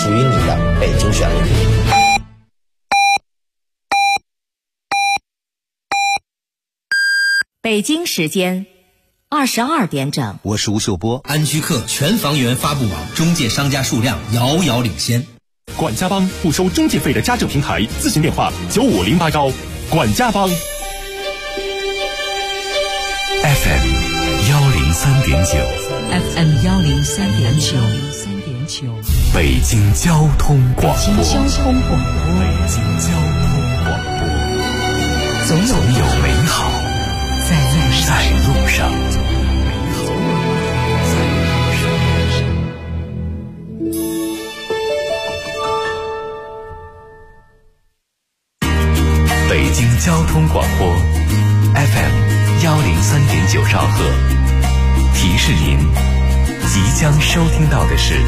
属于你的北京旋律。 北京时间22点整， 我是吴秀波。 安居客全房源发布网中介商家数量遥遥领先。 管家帮不收中介费的家政平台，咨询电话95081。管家帮。 FM 103.9 FM 103.9 北京交通广播。 北京交通广播，总有美好在路上。 北京交通广播 FM 103.9兆赫，提示您即将收听到的是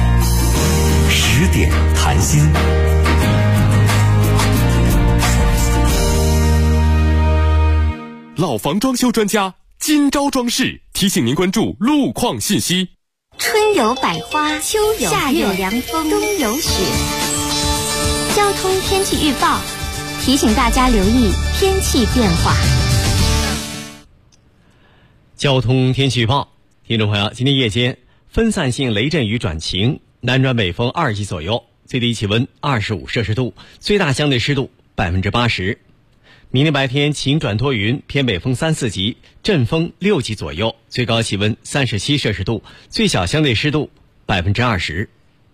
10点谈心。 老房装修专家今朝装饰提醒您关注路况信息。 春有百花，秋有夏有凉风，冬有雪。交通天气预报提醒大家留意天气变化。 交通天气预报，听众朋友，今天夜间分散性雷阵雨转晴，南转北风2级左右，最低气温25摄氏度，最大相对湿度80%。明天白天晴转多云，偏北风3、4级，阵风6级左右，最高气温37摄氏度，最小相对湿度20%。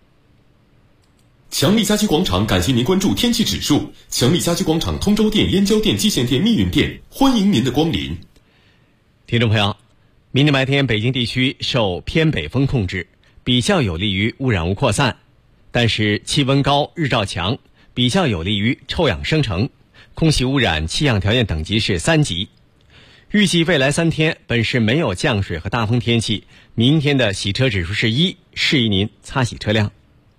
强力家居广场感谢您关注天气指数。强力家居广场通州店、燕郊店、蓟县店、密云店，欢迎您的光临。 听众朋友，明天白天北京地区受偏北风控制，比较有利于污染物扩散，但是气温高、日照强，比较有利于臭氧生成，空气污染气象条件等级是3级。预计未来3天本市没有降水和大风天气，明天的洗车指数是1，适宜您擦洗车辆。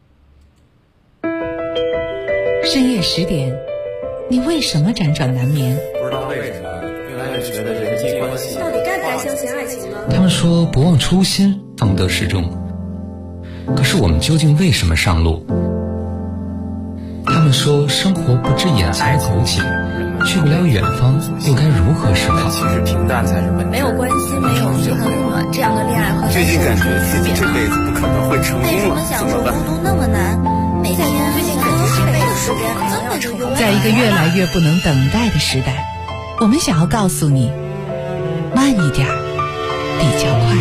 深夜10点，你为什么辗转难眠？ 不知道为什么越来越觉得人际关系到底该不该相信爱情呢？ 他们说不忘初心，方得始终。可是我们究竟为什么上路？他们说生活不止眼前苟且，去不了远方，又该如何是好？ 其实平淡才是本质。 没有关系，没有离合了，这样的恋爱和最近感觉自己这辈子不可能会成功了， 为什么享受孤独那么难？每天最近感觉这辈子时间好像要成功。 在一个越来越不能等待的时代，我们想要告诉你，慢一点比较快。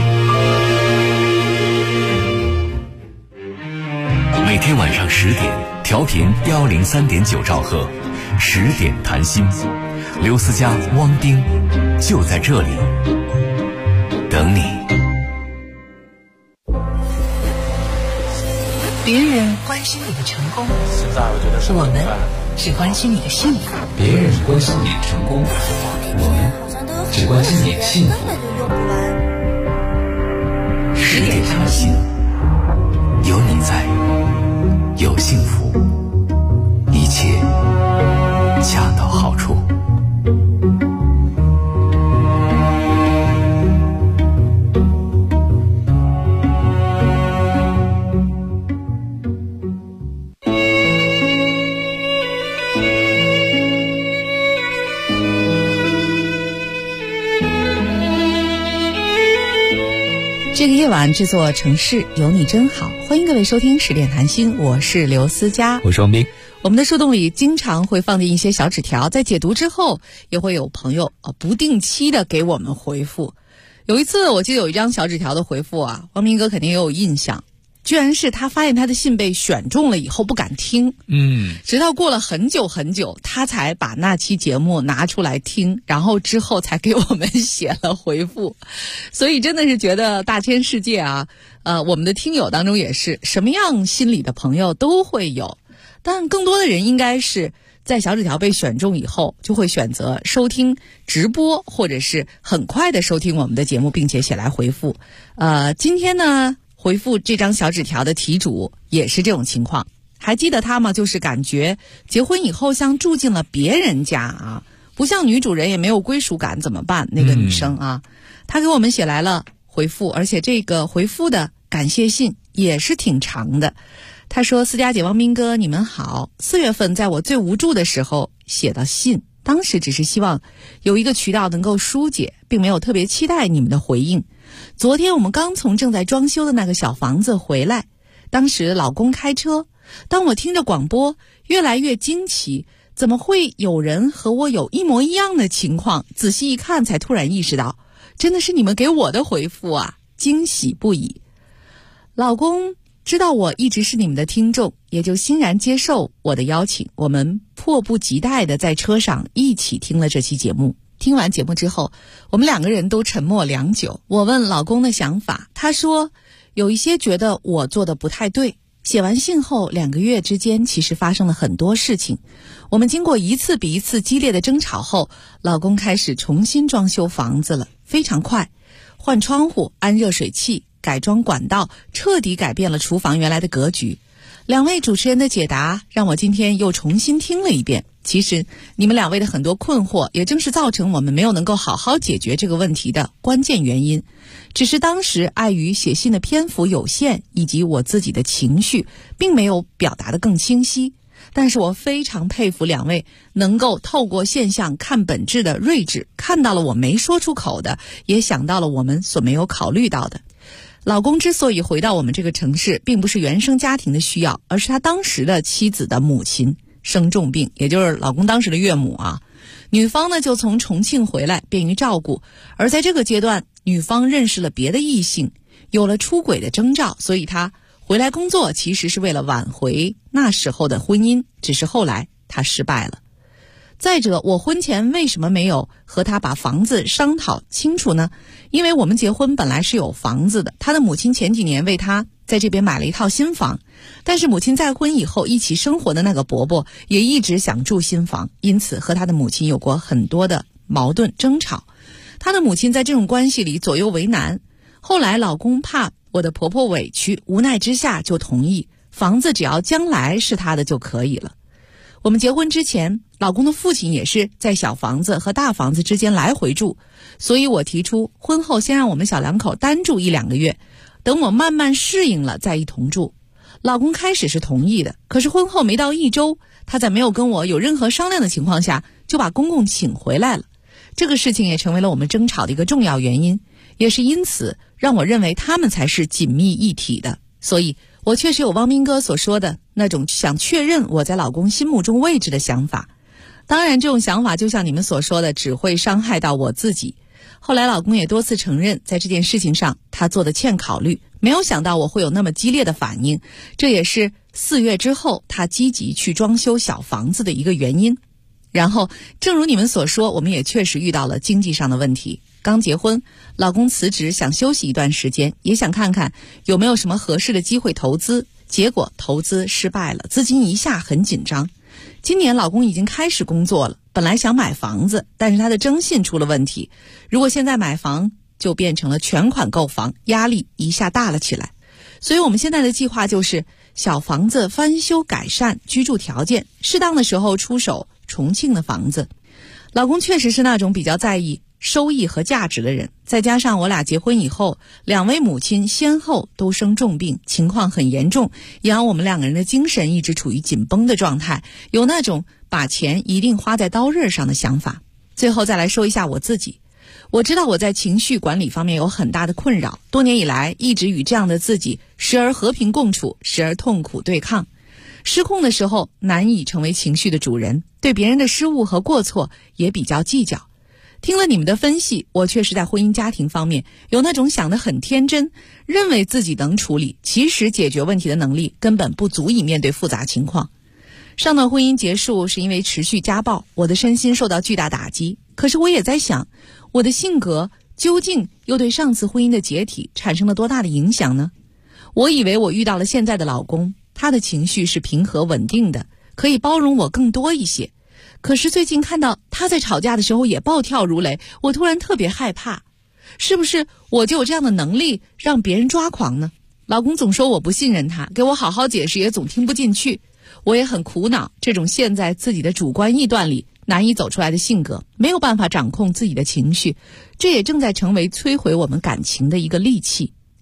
每天晚上10点，调频103.9兆赫，10点谈心，刘思佳、汪丁就在这里等你。 别人关心你的成功， 现在我觉得我们只关心你的幸福。 别人关心你的成功，我们只关心你的幸福。 10点谈心，有你在，有幸福，一切恰到好处。 这个夜晚，这座城市有你真好。欢迎各位收听10点谈心，我是刘思佳， 我是王斌。 我们的树洞里经常会放进一些小纸条，在解读之后，也会有朋友不定期的给我们回复。有一次，我记得有一张小纸条的回复啊，王明哥肯定也有印象。居然是他发现他的信被选中了以后不敢听，直到过了很久很久，他才把那期节目拿出来听，然后之后才给我们写了回复。所以真的是觉得大千世界啊，我们的听友当中也是什么样心理的朋友都会有，但更多的人应该是在小纸条被选中以后，就会选择收听直播，或者是很快的收听我们的节目，并且写来回复。今天呢，回复这张小纸条的题主也是这种情况。还记得他吗？就是感觉结婚以后像住进了别人家啊，不像女主人，也没有归属感，怎么办？那个女生啊，她给我们写来了回复，而且这个回复的感谢信也是挺长的。 他说：思佳姐、汪斌哥，你们好。4月份在我最无助的时候写的信，当时只是希望有一个渠道能够疏解，并没有特别期待你们的回应。昨天我们刚从正在装修的那个小房子回来，当时老公开车，当我听着广播越来越惊奇，怎么会有人和我有一模一样的情况？仔细一看才突然意识到，真的是你们给我的回复啊，惊喜不已。老公知道我一直是你们的听众，也就欣然接受我的邀请，我们迫不及待地在车上一起听了这期节目。听完节目之后，我们2个人都沉默良久。我问老公的想法，他说有一些觉得我做的不太对。写完信后2个月之间，其实发生了很多事情。我们经过一次比一次激烈的争吵后，老公开始重新装修房子了，非常快，换窗户，安热水器，改装管道，彻底改变了厨房原来的格局。2位主持人的解答让我今天又重新听了一遍。其实你们2位的很多困惑，也正是造成我们没有能够好好解决这个问题的关键原因。只是当时碍于写信的篇幅有限，以及我自己的情绪，并没有表达得更清晰。但是我非常佩服2位能够透过现象看本质的睿智，看到了我没说出口的，也想到了我们所没有考虑到的。老公之所以回到我们这个城市，并不是原生家庭的需要，而是他当时的妻子的母亲生重病，也就是老公当时的岳母啊。女方呢就从重庆回来，便于照顾。而在这个阶段，女方认识了别的异性，有了出轨的征兆，所以她回来工作其实是为了挽回那时候的婚姻，只是后来她失败了。再者，我婚前为什么没有和他把房子商讨清楚呢？因为我们结婚本来是有房子的，他的母亲前几年为他在这边买了一套新房，但是母亲再婚以后一起生活的那个伯伯也一直想住新房，因此和他的母亲有过很多的矛盾争吵。他的母亲在这种关系里左右为难，后来老公怕我的婆婆委屈，无奈之下就同意房子只要将来是他的就可以了。我们结婚之前，老公的父亲也是在小房子和大房子之间来回住，所以我提出婚后先让我们小2口单住1-2个月，等我慢慢适应了再一同住。老公开始是同意的，可是婚后没到1周，他在没有跟我有任何商量的情况下，就把公公请回来了。这个事情也成为了我们争吵的一个重要原因，也是因此让我认为他们才是紧密一体的。所以我确实有汪斌哥所说的那种想确认我在老公心目中位置的想法。当然这种想法就像你们所说的，只会伤害到我自己。后来老公也多次承认，在这件事情上他做的欠考虑，没有想到我会有那么激烈的反应，这也是4月之后他积极去装修小房子的一个原因。然后正如你们所说，我们也确实遇到了经济上的问题。刚结婚，老公辞职想休息一段时间，也想看看有没有什么合适的机会投资，结果投资失败了，资金一下很紧张。今年老公已经开始工作了，本来想买房子，但是他的征信出了问题，如果现在买房就变成了全款购房，压力一下大了起来。所以我们现在的计划就是小房子翻修改善居住条件，适当的时候出手重庆的房子。老公确实是那种比较在意收益和价值的人，再加上我俩结婚以后，2位母亲先后都生重病，情况很严重，也让我们2个人的精神一直处于紧绷的状态，有那种把钱一定花在刀刃上的想法。最后再来说一下我自己，我知道我在情绪管理方面有很大的困扰，多年以来一直与这样的自己时而和平共处，时而痛苦对抗。失控的时候难以成为情绪的主人，对别人的失误和过错也比较计较。听了你们的分析，我确实在婚姻家庭方面有那种想得很天真，认为自己能处理，其实解决问题的能力根本不足以面对复杂情况。上段婚姻结束是因为持续家暴，我的身心受到巨大打击。可是我也在想，我的性格究竟又对上次婚姻的解体产生了多大的影响呢？我以为我遇到了现在的老公，他的情绪是平和稳定的，可以包容我更多一些。可是最近看到他在吵架的时候也暴跳如雷，我突然特别害怕，是不是我就有这样的能力让别人抓狂呢？老公总说我不信任他，给我好好解释也总听不进去。我也很苦恼，这种陷在自己的主观臆断里难以走出来的性格，没有办法掌控自己的情绪，这也正在成为摧毁我们感情的一个利器。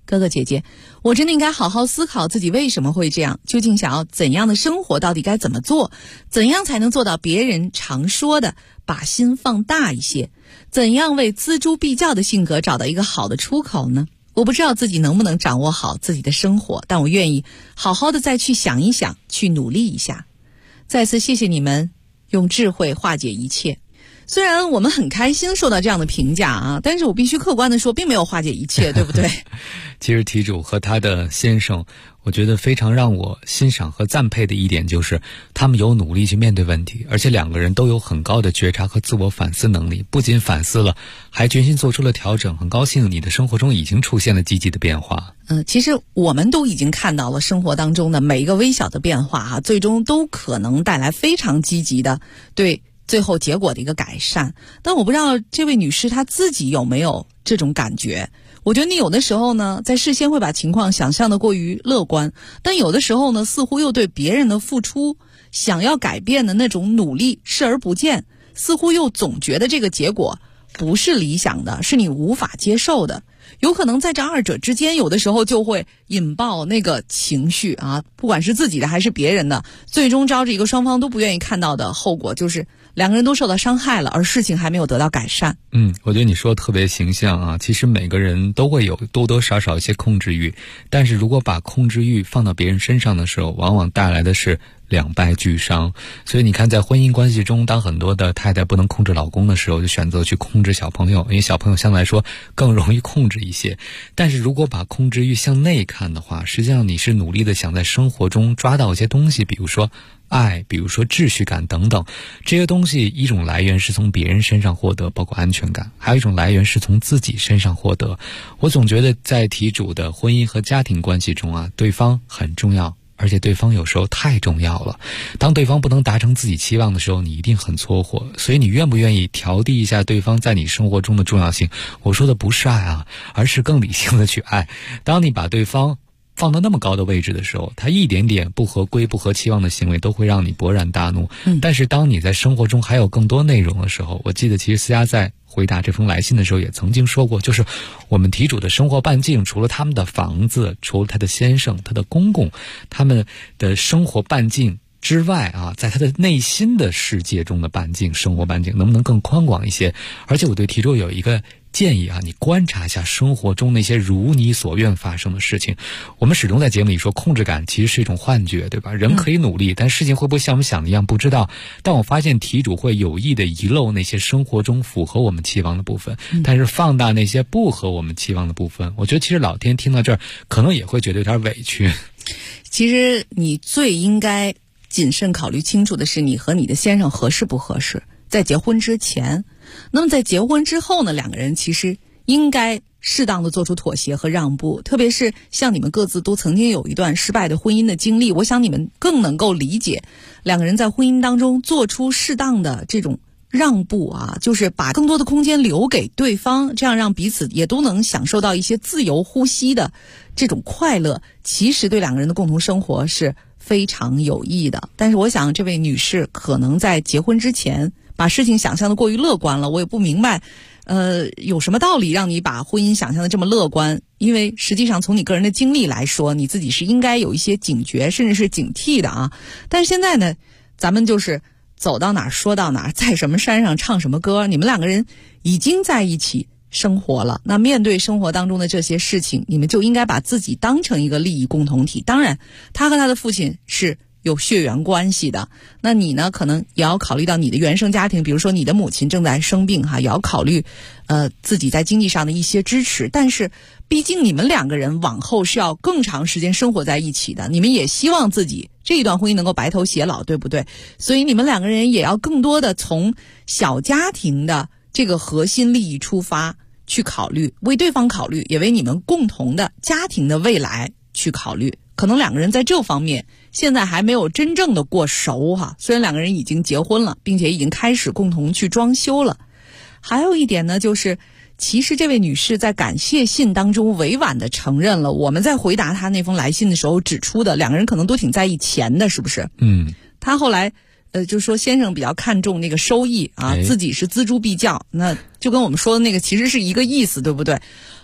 哥哥姐姐，我真的应该好好思考自己为什么会这样，究竟想要怎样的生活，到底该怎么做，怎样才能做到别人常说的把心放大一些，怎样为锱铢必较的性格找到一个好的出口呢？我不知道自己能不能掌握好自己的生活，但我愿意好好的再去想一想，去努力一下。再次谢谢你们用智慧化解一切。虽然我们很开心受到这样的评价啊，但是我必须客观的说，并没有化解一切，对不对？ 其实题主和他的先生，我觉得非常让我欣赏和赞佩的一点就是他们有努力去面对问题，而且两个人都有很高的觉察和自我反思能力，不仅反思了，还决心做出了调整。很高兴你的生活中已经出现了积极的变化。 其实我们都已经看到了生活当中的每一个微小的变化啊，最终都可能带来非常积极的对最后结果的一个改善。但我不知道这位女士她自己有没有这种感觉。我觉得你有的时候呢，在事先会把情况想象的过于乐观，但有的时候呢，似乎又对别人的付出、想要改变的那种努力视而不见，似乎又总觉得这个结果不是理想的，是你无法接受的。有可能在这二者之间，有的时候就会引爆那个情绪啊，不管是自己的还是别人的，最终招着一个双方都不愿意看到的后果，就是两个人都受到伤害了，而事情还没有得到改善。 我觉得你说的特别形象啊。其实每个人都会有多多少少一些控制欲，但是如果把控制欲放到别人身上的时候，往往带来的是两败俱伤。所以你看，在婚姻关系中，当很多的太太不能控制老公的时候，就选择去控制小朋友，因为小朋友相对来说更容易控制一些。但是如果把控制欲向内看的话，实际上你是努力的想在生活中抓到一些东西，比如说爱，比如说秩序感等等。这些东西一种来源是从别人身上获得，包括安全感，还有一种来源是从自己身上获得。我总觉得在题主的婚姻和家庭关系中啊，对方很重要，而且对方有时候太重要了。当对方不能达成自己期望的时候，你一定很搓火。所以你愿不愿意调低一下对方在你生活中的重要性？我说的不是爱啊，而是更理性的去爱。当你把对方放到那么高的位置的时候，他一点点不合规不合期望的行为都会让你勃然大怒。但是当你在生活中还有更多内容的时候，我记得其实思佳在回答这封来信的时候也曾经说过，就是我们题主的生活半径，除了他们的房子，除了他的先生、他的公公，他们的生活半径之外啊，在他的内心的世界中的半径，生活半径能不能更宽广一些？而且我对题主有一个建议啊，你观察一下生活中那些如你所愿发生的事情。我们始终在节目里说，控制感其实是一种幻觉，对吧？人可以努力，但事情会不会像我们想的一样不知道。但我发现题主会有意的遗漏那些生活中符合我们期望的部分，但是放大那些不合我们期望的部分。我觉得其实老天听到这儿可能也会觉得有点委屈。 其实你最应该谨慎考虑清楚的是，你和你的先生合适不合适，在结婚之前。那么在结婚之后呢，两个人其实应该适当的做出妥协和让步，特别是像你们各自都曾经有一段失败的婚姻的经历，我想你们更能够理解两个人在婚姻当中做出适当的这种让步啊，就是把更多的空间留给对方，这样让彼此也都能享受到一些自由呼吸的这种快乐，其实对两个人的共同生活是非常有益的。但是我想这位女士可能在结婚之前把事情想象的过于乐观了，我也不明白有什么道理让你把婚姻想象的这么乐观，因为实际上从你个人的经历来说，你自己是应该有一些警觉甚至是警惕的啊。但是现在呢，咱们就是走到哪儿说到哪儿，在什么山上唱什么歌，你们两个人已经在一起生活了，那面对生活当中的这些事情，你们就应该把自己当成一个利益共同体。当然他和他的父亲是有血缘关系的，那你呢可能也要考虑到你的原生家庭，比如说你的母亲正在生病哈，也要考虑自己在经济上的一些支持。但是毕竟你们两个人往后是要更长时间生活在一起的，你们也希望自己这一段婚姻能够白头偕老，对不对？所以你们两个人也要更多的从小家庭的这个核心利益出发去考虑，为对方考虑，也为你们共同的家庭的未来去考虑。可能两个人在这方面现在还没有真正的过熟哈，虽然两个人已经结婚了，并且已经开始共同去装修了。还有一点呢，就是其实这位女士在感谢信当中委婉的承认了我们在回答她那封来信的时候指出的，两个人可能都挺在意钱的，是不是？她后来就说先生比较看重那个收益啊，自己是锱铢必较，那就跟我们说的那个其实是一个意思，对不对？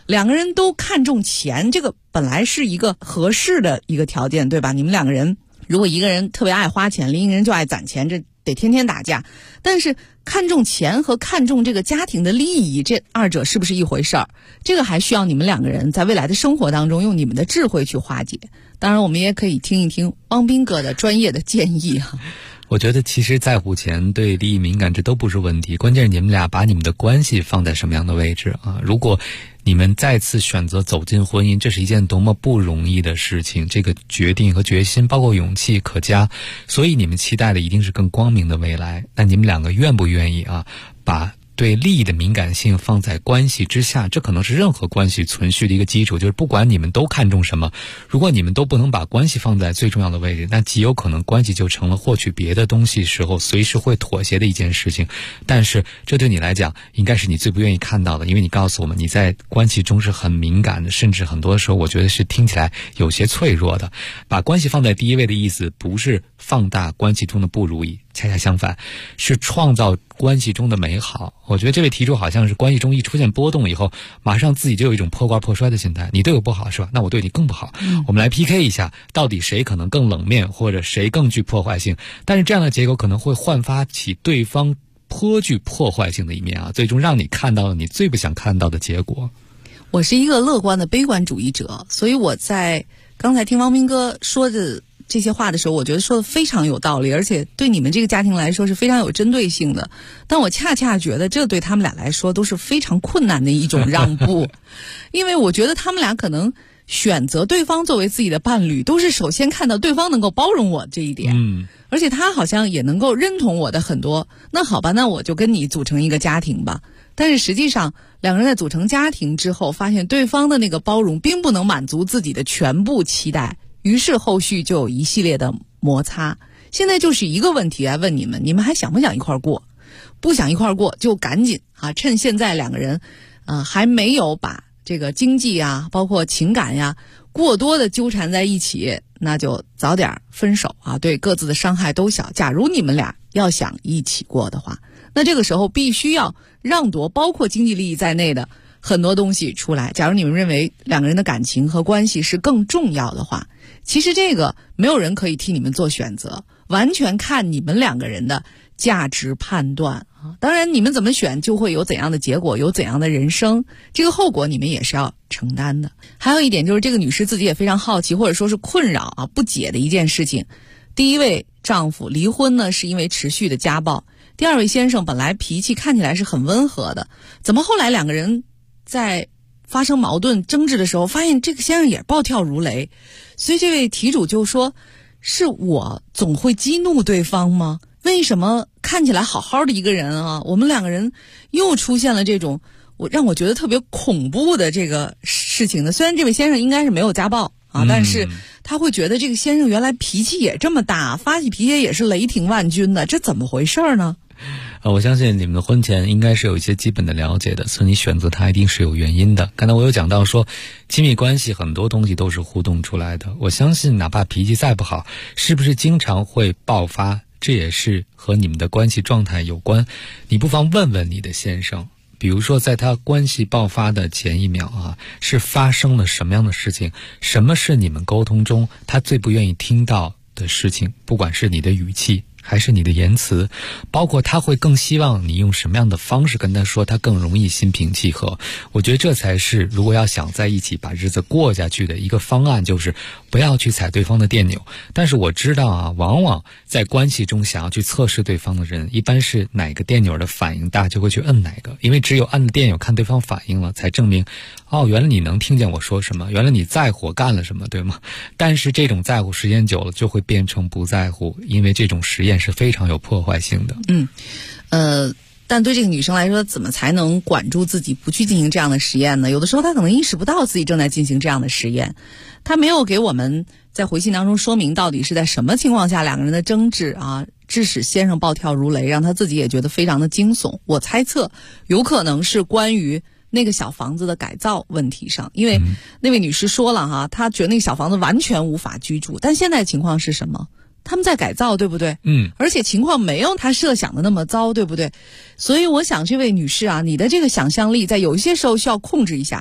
两个人都看重钱，这个本来是一个合适的一个条件，对吧？你们两个人如果一个人特别爱花钱，另一个人就爱攒钱，这得天天打架。但是看重钱和看重这个家庭的利益，这二者是不是一回事儿？这个还需要你们两个人在未来的生活当中用你们的智慧去化解。当然我们也可以听一听汪斌哥的专业的建议啊。 我觉得其实在乎钱对利益敏感这都不是问题，关键是你们俩把你们的关系放在什么样的位置啊？如果你们再次选择走进婚姻，这是一件多么不容易的事情，这个决定和决心包括勇气可嘉，所以你们期待的一定是更光明的未来。那你们两个愿不愿意啊，把对利益的敏感性放在关系之下？这可能是任何关系存续的一个基础，就是不管你们都看重什么，如果你们都不能把关系放在最重要的位置，那极有可能关系就成了获取别的东西时候随时会妥协的一件事情。但是这对你来讲应该是你最不愿意看到的，因为你告诉我们你在关系中是很敏感的，甚至很多时候我觉得是听起来有些脆弱的。把关系放在第一位的意思不是放大关系中的不如意，恰恰相反，是创造关系中的美好。我觉得这位题主好像是关系中一出现波动以后，马上自己就有一种破罐破摔的心态，你对我不好是吧？那我对你更不好。我们来 PK 一下，到底谁可能更冷面，或者谁更具破坏性。但是这样的结果可能会焕发起对方颇具破坏性的一面啊，最终让你看到了你最不想看到的结果。 我是一个乐观的悲观主义者，所以我在刚才听汪斌哥说的这些话的时候，我觉得说的非常有道理，而且对你们这个家庭来说是非常有针对性的。但我恰恰觉得这对他们俩来说都是非常困难的一种让步，因为我觉得他们俩可能选择对方作为自己的伴侣，都是首先看到对方能够包容我这一点，而且他好像也能够认同我的很多。那好吧，那我就跟你组成一个家庭吧。但是实际上两个人在组成家庭之后，发现对方的那个包容并不能满足自己的全部期待，于是后续就有一系列的摩擦。现在就是一个问题来问你们，你们还想不想一块儿过？不想一块儿过就赶紧啊，趁现在两个人还没有把这个经济啊包括情感呀过多的纠缠在一起，那就早点分手啊，对各自的伤害都小。假如你们俩要想一起过的话，那这个时候必须要让夺包括经济利益在内的很多东西出来。假如你们认为两个人的感情和关系是更重要的话，其实这个没有人可以替你们做选择，完全看你们两个人的价值判断啊。当然你们怎么选就会有怎样的结果，有怎样的人生，这个后果你们也是要承担的。还有一点就是这个女士自己也非常好奇，或者说是困扰啊不解的一件事情。第一位丈夫离婚呢是因为持续的家暴，第二位先生本来脾气看起来是很温和的，怎么后来两个人在发生矛盾争执的时候发现这个先生也暴跳如雷？所以这位题主就说，是我总会激怒对方吗？为什么看起来好好的一个人啊，我们两个人又出现了这种让我觉得特别恐怖的这个事情呢？虽然这位先生应该是没有家暴啊，但是他会觉得这个先生原来脾气也这么大，发起脾气也是雷霆万钧的，这怎么回事呢？ 我相信你们的婚前应该是有一些基本的了解的，所以你选择它一定是有原因的。刚才我有讲到说，亲密关系很多东西都是互动出来的。我相信哪怕脾气再不好，是不是经常会爆发，这也是和你们的关系状态有关。你不妨问问你的先生，比如说在他关系爆发的前一秒啊，是发生了什么样的事情，什么是你们沟通中他最不愿意听到的事情，不管是你的语气还是你的言辞，包括他会更希望你用什么样的方式跟他说，他更容易心平气和。我觉得这才是如果要想在一起把日子过下去的一个方案，就是不要去踩对方的电钮。但是我知道啊，往往在关系中想要去测试对方的人，一般是哪个电钮的反应大就会去摁哪个，因为只有按了电钮看对方反应了，才证明原来你能听见我说什么，原来你在乎我干了什么，对吗？但是这种在乎时间久了就会变成不在乎，因为这种实验是非常有破坏性的。 但对这个女生来说，怎么才能管住自己不去进行这样的实验呢？有的时候她可能意识不到自己正在进行这样的实验，她没有给我们在回信当中说明到底是在什么情况下两个人的争执啊，致使先生暴跳如雷，让她自己也觉得非常的惊悚。我猜测有可能是关于那个小房子的改造问题上，因为那位女士说了哈，她觉得那个小房子完全无法居住，但现在情况是什么？他们在改造，对不对？而且情况没有他设想的那么糟，对不对？所以我想这位女士啊，你的这个想象力在有一些时候需要控制一下，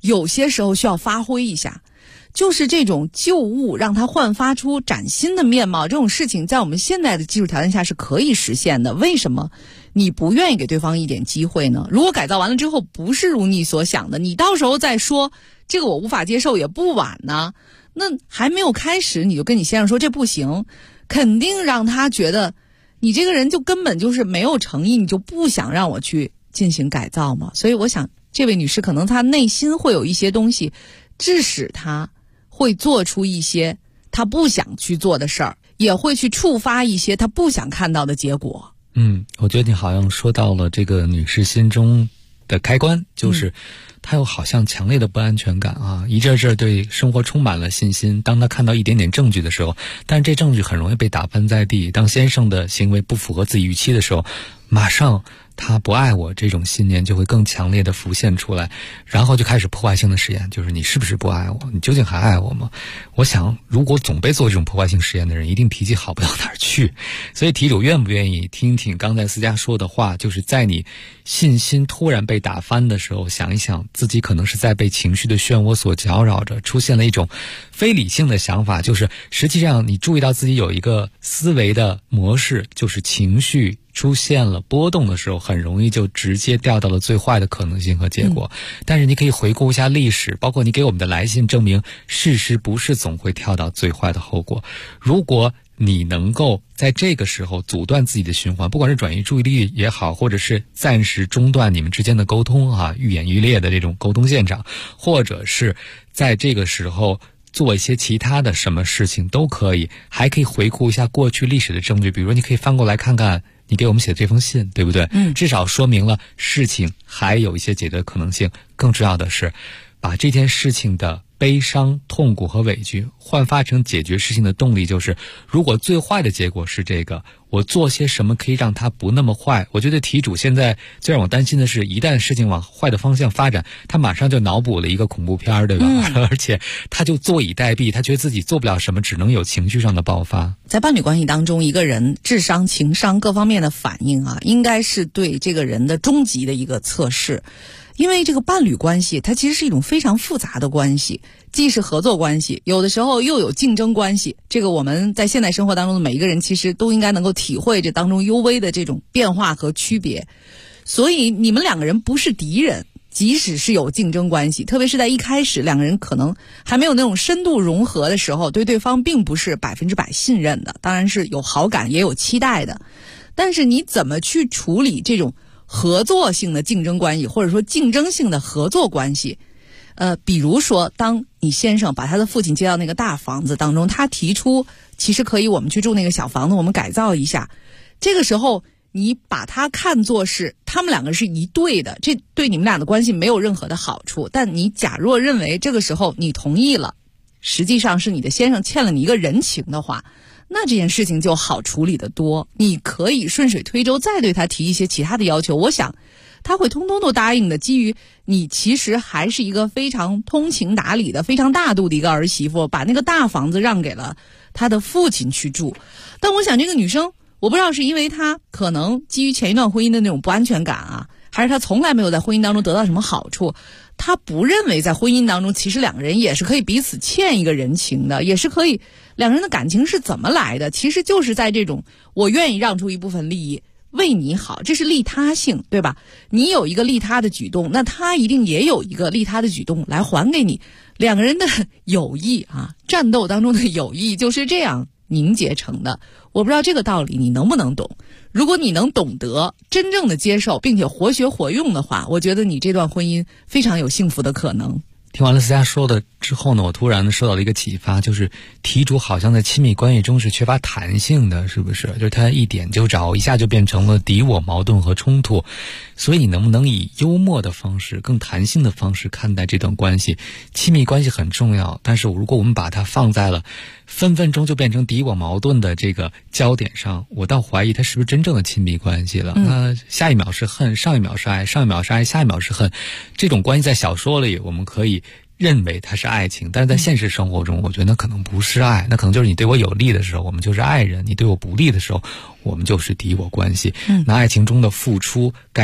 有些时候需要发挥一下。就是这种旧物让它焕发出崭新的面貌，这种事情在我们现在的技术条件下是可以实现的。为什么你不愿意给对方一点机会呢？如果改造完了之后不是如你所想的，你到时候再说这个我无法接受也不晚呢。那还没有开始你就跟你先生说这不行，肯定让他觉得你这个人就根本就是没有诚意，你就不想让我去进行改造嘛。所以我想这位女士可能她内心会有一些东西致使她会做出一些他不想去做的事儿，也会去触发一些他不想看到的结果。 我觉得你好像说到了这个女士心中的开关，就是她有好像强烈的不安全感啊，一阵阵对生活充满了信心。当她看到一点点证据的时候，但是这证据很容易被打翻在地。当先生的行为不符合自己预期的时候，马上他不爱我这种信念就会更强烈的浮现出来，然后就开始破坏性的实验，就是你是不是不爱我？你究竟还爱我吗？我想如果总被做这种破坏性实验的人，一定脾气好不到哪儿去。所以题主愿不愿意听听刚才思佳说的话，就是在你信心突然被打翻的时候，想一想自己可能是在被情绪的漩涡所搅扰着，出现了一种非理性的想法，就是实际上你注意到自己有一个思维的模式，就是情绪出现了波动的时候，很容易就直接掉到了最坏的可能性和结果。但是你可以回顾一下历史，包括你给我们的来信，证明事实不是总会跳到最坏的后果。如果你能够在这个时候阻断自己的循环，不管是转移注意力也好，或者是暂时中断你们之间的沟通啊，愈演愈烈的这种沟通现场，或者是在这个时候做一些其他的什么事情都可以，还可以回顾一下过去历史的证据，比如你可以翻过来看看你给我们写的这封信，对不对？至少说明了事情还有一些解决可能性。更重要的是，把这件事情的悲伤、痛苦和委屈焕发成解决事情的动力，就是如果最坏的结果是这个，我做些什么可以让它不那么坏。我觉得题主现在最让我担心的是，一旦事情往坏的方向发展，他马上就脑补了一个恐怖片，对吧？而且他就坐以待毙，他觉得自己做不了什么，只能有情绪上的爆发。 在伴侣关系当中，一个人智商、情商各方面的反应啊，应该是对这个人的终极的一个测试。因为这个伴侣关系它其实是一种非常复杂的关系，既是合作关系，有的时候又有竞争关系。这个我们在现代生活当中的每一个人其实都应该能够体会这当中幽微的这种变化和区别。所以你们两个人不是敌人，即使是有竞争关系，特别是在一开始两个人可能还没有那种深度融合的时候，对对方并不是100%信任的，当然是有好感也有期待的。但是你怎么去处理这种合作性的竞争关系，或者说竞争性的合作关系？比如说当你先生把他的父亲接到那个大房子当中，他提出其实可以我们去住那个小房子，我们改造一下。这个时候你把它看作是他们两个是一对的，这对你们俩的关系没有任何的好处。但你假若认为这个时候你同意了，实际上是你的先生欠了你一个人情的话，那这件事情就好处理得多。你可以顺水推舟，再对他提一些其他的要求，我想他会通通都答应的。基于你其实还是一个非常通情达理的、非常大度的一个儿媳妇，把那个大房子让给了他的父亲去住。但我想这个女生，我不知道是因为她可能基于前一段婚姻的那种不安全感啊，还是她从来没有在婚姻当中得到什么好处，她不认为在婚姻当中其实两个人也是可以彼此欠一个人情的，也是可以，两个人的感情是怎么来的？其实就是在这种我愿意让出一部分利益为你好，这是利他性，对吧？你有一个利他的举动，那他一定也有一个利他的举动来还给你。两个人的友谊啊，战斗当中的友谊就是这样凝结成的。我不知道这个道理你能不能懂。如果你能懂得真正的接受并且活学活用的话，我觉得你这段婚姻非常有幸福的可能。 听完了思佳说的之后呢，我突然受到了一个启发，就是题主好像在亲密关系中是缺乏弹性的，是不是？就是他一点就着，一下就变成了敌我矛盾和冲突。所以你能不能以幽默的方式、更弹性的方式看待这段关系？亲密关系很重要，但是如果我们把它放在了分分钟就变成敌我矛盾的这个焦点上，我倒怀疑它是不是真正的亲密关系了。那下一秒是恨，上一秒是爱，上一秒是爱，下一秒是恨。这种关系在小说里我们可以认为它是爱情，但是在现实生活中我觉得那可能不是爱，那可能就是你对我有利的时候我们就是爱人，你对我不利的时候我们就是敌我关系。那爱情中的付出该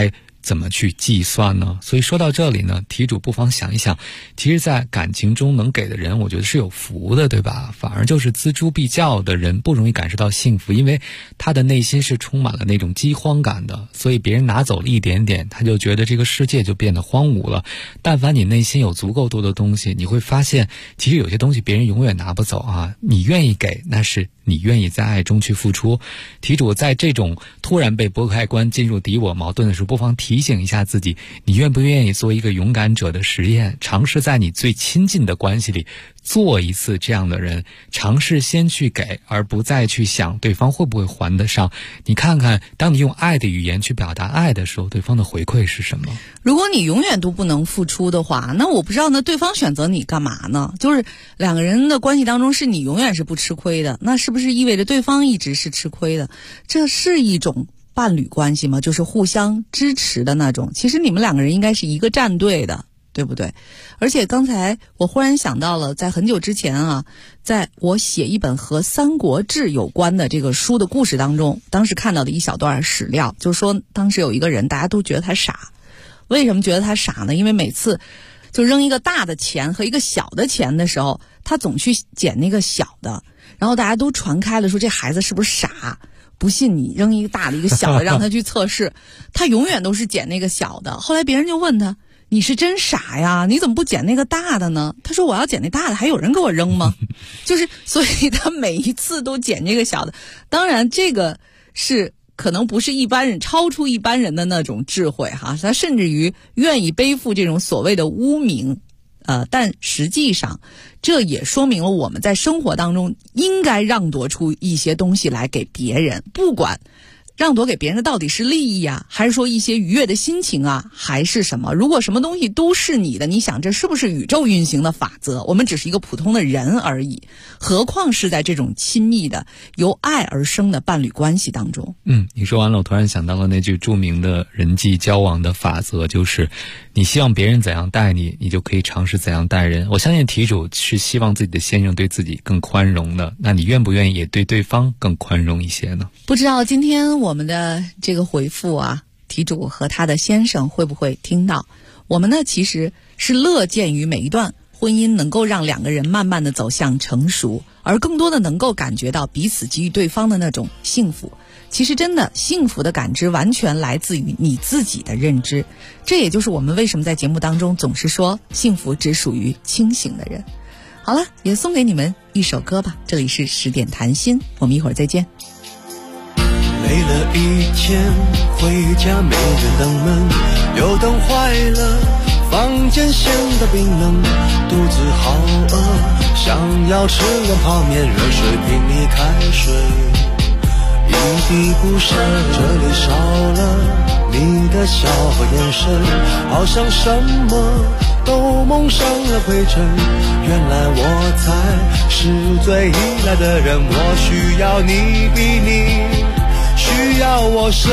怎么去计算呢？所以说到这里呢，题主不妨想一想，其实在感情中能给的人，我觉得是有福的，对吧？反而就是锱铢必较的人不容易感受到幸福，因为他的内心是充满了那种饥荒感的，所以别人拿走了一点点，他就觉得这个世界就变得荒芜了。但凡你内心有足够多的东西，你会发现其实有些东西别人永远拿不走啊，你愿意给，那是你愿意在爱中去付出。题主在这种突然被拨开关进入敌我矛盾的时候，不妨提醒一下自己，你愿不愿意做一个勇敢者的实验，尝试在你最亲近的关系里做一次这样的人，尝试先去给，而不再去想对方会不会还得上。你看看，当你用爱的语言去表达爱的时候，对方的回馈是什么？ 如果你永远都不能付出的话，那我不知道那对方选择你干嘛呢？就是两个人的关系当中是你永远是不吃亏的，那是不是意味着对方一直是吃亏的？这是一种伴侣关系吗？就是互相支持的那种。其实你们两个人应该是一个战队的，对不对？而且刚才我忽然想到了，在很久之前啊，在我写一本和《三国志》有关的这个书的故事当中，当时看到的一小段史料，就是说当时有一个人，大家都觉得他傻。为什么觉得他傻呢？因为每次就扔一个大的钱和一个小的钱的时候，他总去捡那个小的，然后大家都传开了说这孩子是不是傻？不信你扔一个大的一个小的让他去测试，他永远都是捡那个小的。后来别人就问他，你是真傻呀，你怎么不捡那个大的呢？他说我要捡那大的还有人给我扔吗？就是所以他每一次都捡这个小的。当然这个是可能不是一般人，超出一般人的那种智慧哈，他甚至于愿意背负这种所谓的污名。但实际上这也说明了我们在生活当中应该让夺出一些东西来给别人，不管让夺给别人的到底是利益啊，还是说一些愉悦的心情啊，还是什么？如果什么东西都是你的，你想这是不是宇宙运行的法则？我们只是一个普通的人而已，何况是在这种亲密的由爱而生的伴侣关系当中。 你说完了，我突然想到了那句著名的人际交往的法则，就是你希望别人怎样待你，你就可以尝试怎样待人。我相信题主是希望自己的先生对自己更宽容的，那你愿不愿意也对对方更宽容一些呢？ 不知道今天我们的这个回复啊，题主和他的先生会不会听到？我们呢其实是乐见于每一段婚姻能够让两个人慢慢的走向成熟，而更多的能够感觉到彼此给予对方的那种幸福。其实真的幸福的感知完全来自于你自己的认知，这也就是我们为什么在节目当中总是说幸福只属于清醒的人。好了，也送给你们一首歌吧，这里是10点谈心，我们一会儿再见。 累了一天回家没人登门，油灯坏了房间显得冰冷，肚子好饿，想要吃碗泡面，热水瓶里开水一滴不剩，这里少了你的笑和眼神，好像什么都蒙上了灰尘。原来我才是最依赖的人，我需要你比你需要我深。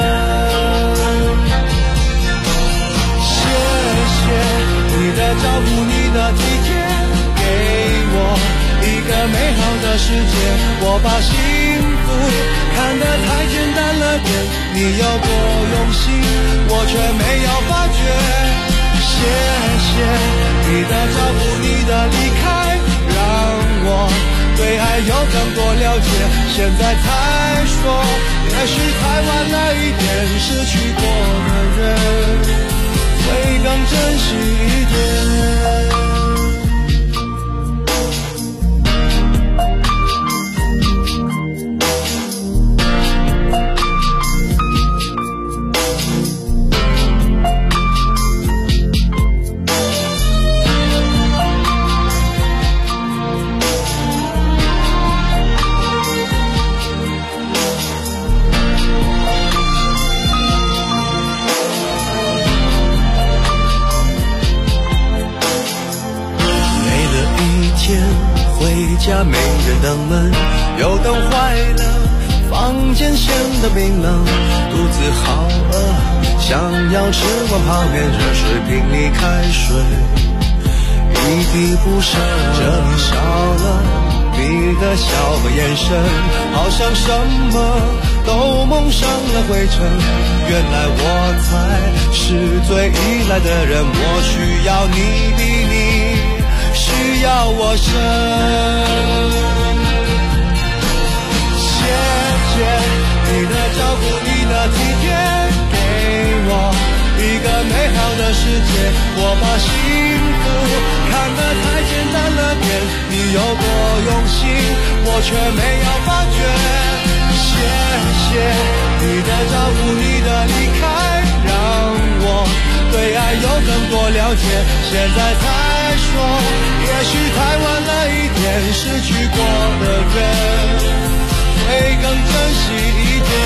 谢谢你的照顾，你的体贴，给我一个美好的世界。我把幸福看得太简单了点，你有多用心我却没有发觉。谢谢你的照顾，你的离开，让我对爱有更多了解。现在才说也许太晚了一点，失去过的人会更珍惜一点。家没人登门，油灯坏了房间显得冰冷，肚子好饿，想要吃碗泡面，热水瓶里开水一滴不剩，这里少了你的笑和眼神，好像什么都蒙上了灰尘。原来我才是最依赖的人，我需要你比你需要我深。谢谢你的照顾，你的体贴，给我一个美好的世界。我把幸福看得太简单了点，你有多用心，我却没有发觉。谢谢你的照顾，你的离开，让我对爱有更多了解。现在才说，也许太晚了一点，失去过的人会更珍惜一点。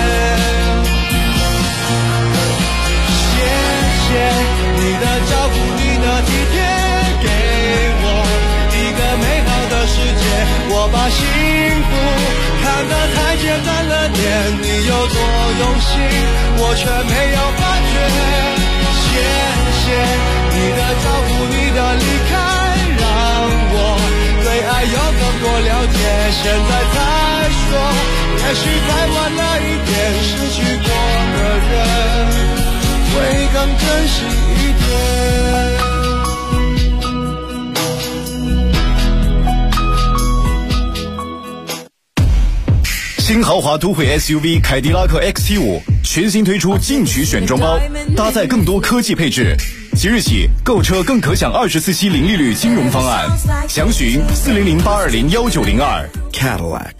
谢谢你的照顾，你的体贴，给我一个美好的世界。我把幸福看得太简单了点，你有多用心，我却没有发觉。谢谢你的照顾，你的离开，让我对爱有更多了解。现在才说，也许太晚了一点，失去过的人会更珍惜一点。 新豪华都会 SUV 凯迪拉克 XT5 全新推出进取选装包，搭载更多科技配置。即日起购车更可享24期零利率金融方案，详询400-820-1902 Cadillac。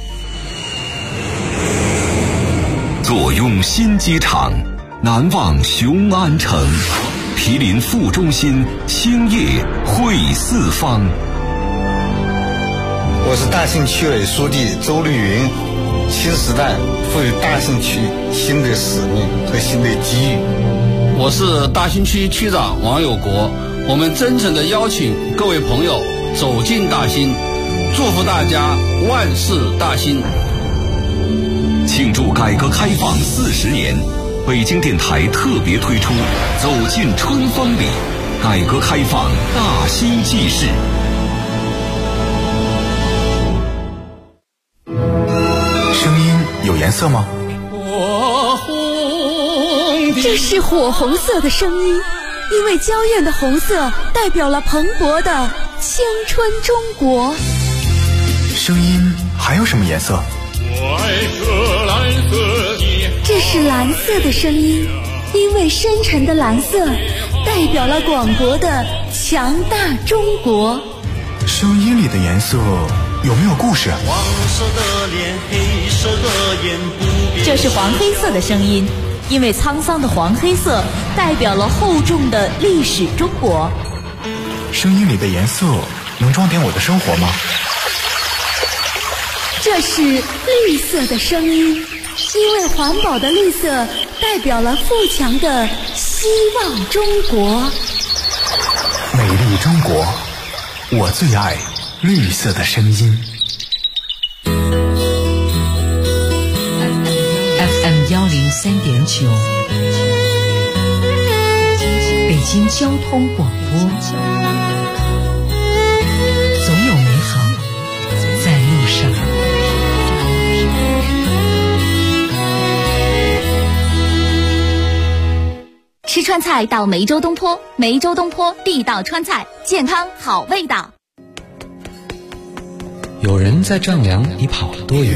坐拥新机场，难忘雄安城，毗邻副中心，兴业汇四方。 我是大兴区委书记周绿云。新时代赋予大兴区新的使命和新的机遇。 我是大兴区区长王有国，我们真诚地邀请各位朋友走进大兴，祝福大家万事大兴。 庆祝改革开放40年，北京电台特别推出走进春风里，改革开放大兴纪事。 有颜色吗？ 这是火红色的声音，因为娇艳的红色代表了蓬勃的青春中国。 声音还有什么颜色？ 我爱喝蓝色。这是蓝色的声音，因为深沉的蓝色代表了广博的强大中国。 声音里的颜色有没有故事？ 黄色的脸，黑色的眼，不变。 这是黄黑色的声音，因为沧桑的黄黑色代表了厚重的历史中国。 声音里的颜色能装点我的生活吗？ 这是绿色的声音，因为环保的绿色代表了富强的希望中国。 美丽中国，我最爱绿色的声音。 FM 103.9，北京交通广播，总有美好在路上。 吃川菜到梅州东坡，梅州东坡地道川菜，健康好味道。 有人在丈量你跑了多远，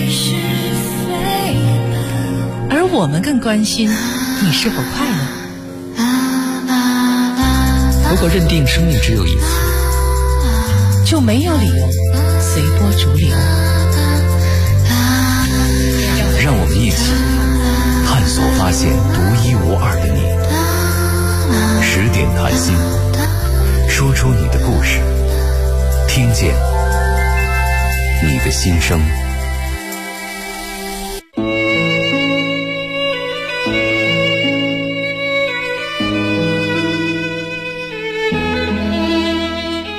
而我们更关心你是否快乐。 如果认定生命只有一次， 就没有理由随波逐流。 让我们一起探索发现独一无二的你。10点谈心，说出你的故事，听见你的心声。 欢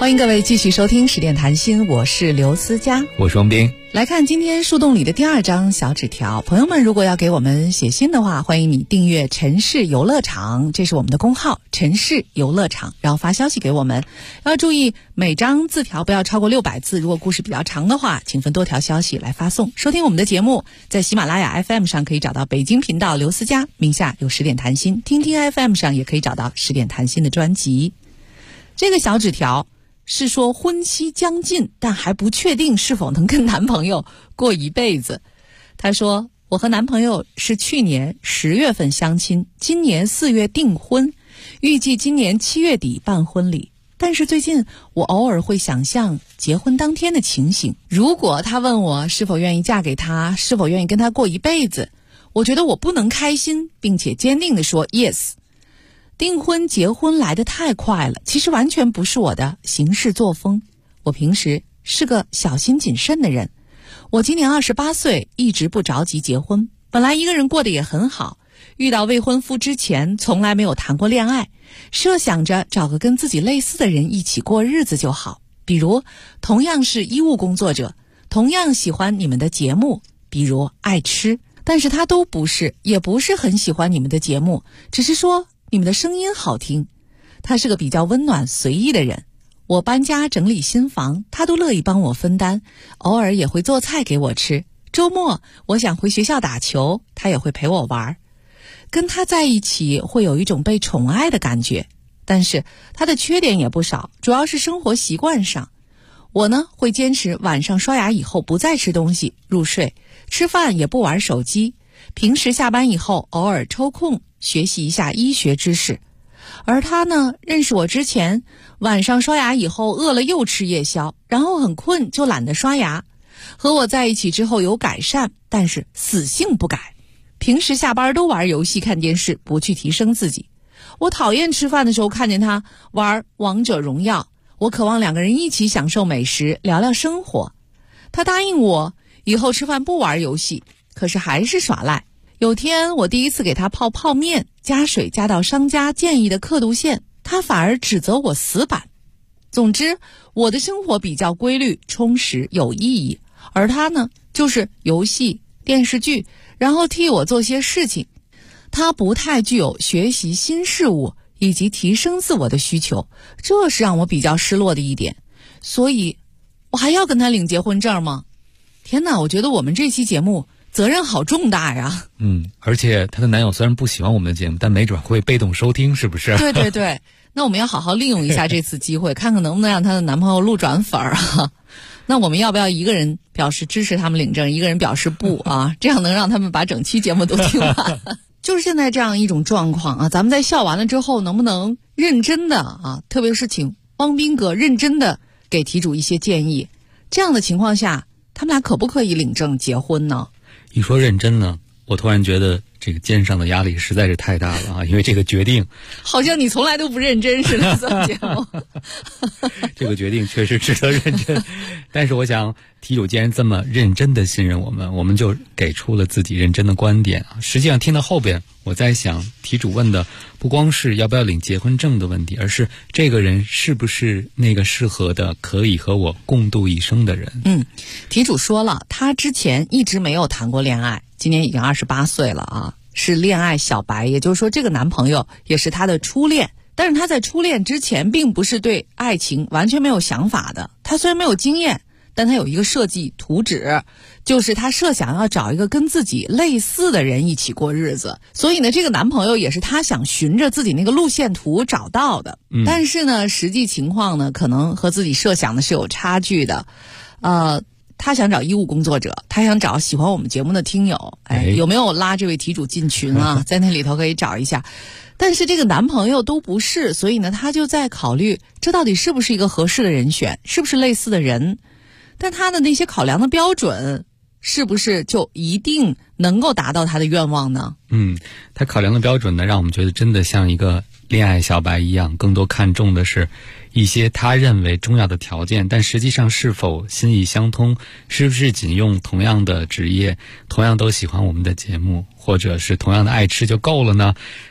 欢迎各位继续收听10点谈心，我是刘思佳， 我是王斌。 来看今天树洞里的第2张小纸条。朋友们如果要给我们写信的话，欢迎你订阅城市游乐场，这是我们的公号城市游乐场，然后发消息给我们。要注意每张字条不要超过600字，如果故事比较长的话，请分多条消息来发送。收听我们的节目，在喜马拉雅 FM 上可以找到北京频道刘思佳，名下有10点谈心，听听 FM 上也可以找到10点谈心的专辑。这个小纸条是说婚期将近，但还不确定是否能跟男朋友过一辈子。他说，我和男朋友是去年10月份相亲，今年4月订婚，预计今年7月底办婚礼。但是最近我偶尔会想象结婚当天的情形，如果他问我是否愿意嫁给他，是否愿意跟他过一辈子，我觉得我不能开心，并且坚定地说 yes。订婚结婚来得太快了，其实完全不是我的行事作风。我平时是个小心谨慎的人，我今年28岁，一直不着急结婚，本来一个人过得也很好，遇到未婚夫之前从来没有谈过恋爱，设想着找个跟自己类似的人一起过日子就好，比如同样是医务工作者，同样喜欢你们的节目，比如爱吃，但是他都不是，也不是很喜欢你们的节目，只是说你们的声音好听。他是个比较温暖随意的人，我搬家整理新房，他都乐意帮我分担，偶尔也会做菜给我吃。周末我想回学校打球，他也会陪我玩。跟他在一起会有一种被宠爱的感觉，但是他的缺点也不少，主要是生活习惯上。我呢，会坚持晚上刷牙以后不再吃东西入睡，吃饭也不玩手机，平时下班以后偶尔抽空学习一下医学知识。而他呢，认识我之前，晚上刷牙以后饿了又吃夜宵，然后很困就懒得刷牙。和我在一起之后有改善，但是死性不改。平时下班都玩游戏看电视，不去提升自己。我讨厌吃饭的时候看见他玩王者荣耀，我渴望2个人一起享受美食，聊聊生活。他答应我以后吃饭不玩游戏，可是还是耍赖。有天我第一次给他泡泡面，加水加到商家建议的刻度线，他反而指责我死板。总之，我的生活比较规律、充实、有意义，而他呢，就是游戏、电视剧，然后替我做些事情。他不太具有学习新事物以及提升自我的需求，这是让我比较失落的一点。所以，我还要跟他领结婚证吗？天哪，我觉得我们这期节目责任好重大呀。 而且她的男友虽然不喜欢我们的节目，但没准会被动收听，是不是？ 对对对，那我们要好好利用一下这次机会，看看能不能让她的男朋友路转粉啊。那我们要不要一个人表示支持他们领证，一个人表示不啊？这样能让他们把整期节目都听完。就是现在这样一种状况啊，咱们在笑完了之后，能不能认真的啊，特别是请汪斌哥认真的给题主一些建议。这样的情况下，他们俩可不可以领证结婚呢？ 一说认真呢，我突然觉得这个肩上的压力实在是太大了啊！因为这个决定， 好像你从来都不认真似的，做节目。 这个决定确实值得认真，但是我想题主既然这么认真的信任我们就给出了自己认真的观点啊。实际上听到后边，我在想，题主问的不光是要不要领结婚证的问题，而是这个人是不是那个适合的可以和我共度一生的人。 题主说了，他之前一直没有谈过恋爱，今年已经28岁了啊，是恋爱小白，也就是说这个男朋友也是他的初恋。但是他在初恋之前并不是对爱情完全没有想法的，他虽然没有经验，但他有一个设计图纸，就是他设想要找一个跟自己类似的人一起过日子。所以呢，这个男朋友也是他想循着自己那个路线图找到的。但是呢，实际情况呢，可能和自己设想的是有差距的。他想找医务工作者，他想找喜欢我们节目的听友。有没有拉这位题主进群啊？在那里头可以找一下。但是这个男朋友都不是，所以呢，他就在考虑这到底是不是一个合适的人选，是不是类似的人。但他的那些考量的标准，是不是就一定能够达到他的愿望呢？ 他考量的标准呢，让我们觉得真的像一个恋爱小白一样，更多看重的是一些他认为重要的条件，但实际上是否心意相通，是不是仅用同样的职业，同样都喜欢我们的节目，或者是同样的爱吃就够了呢？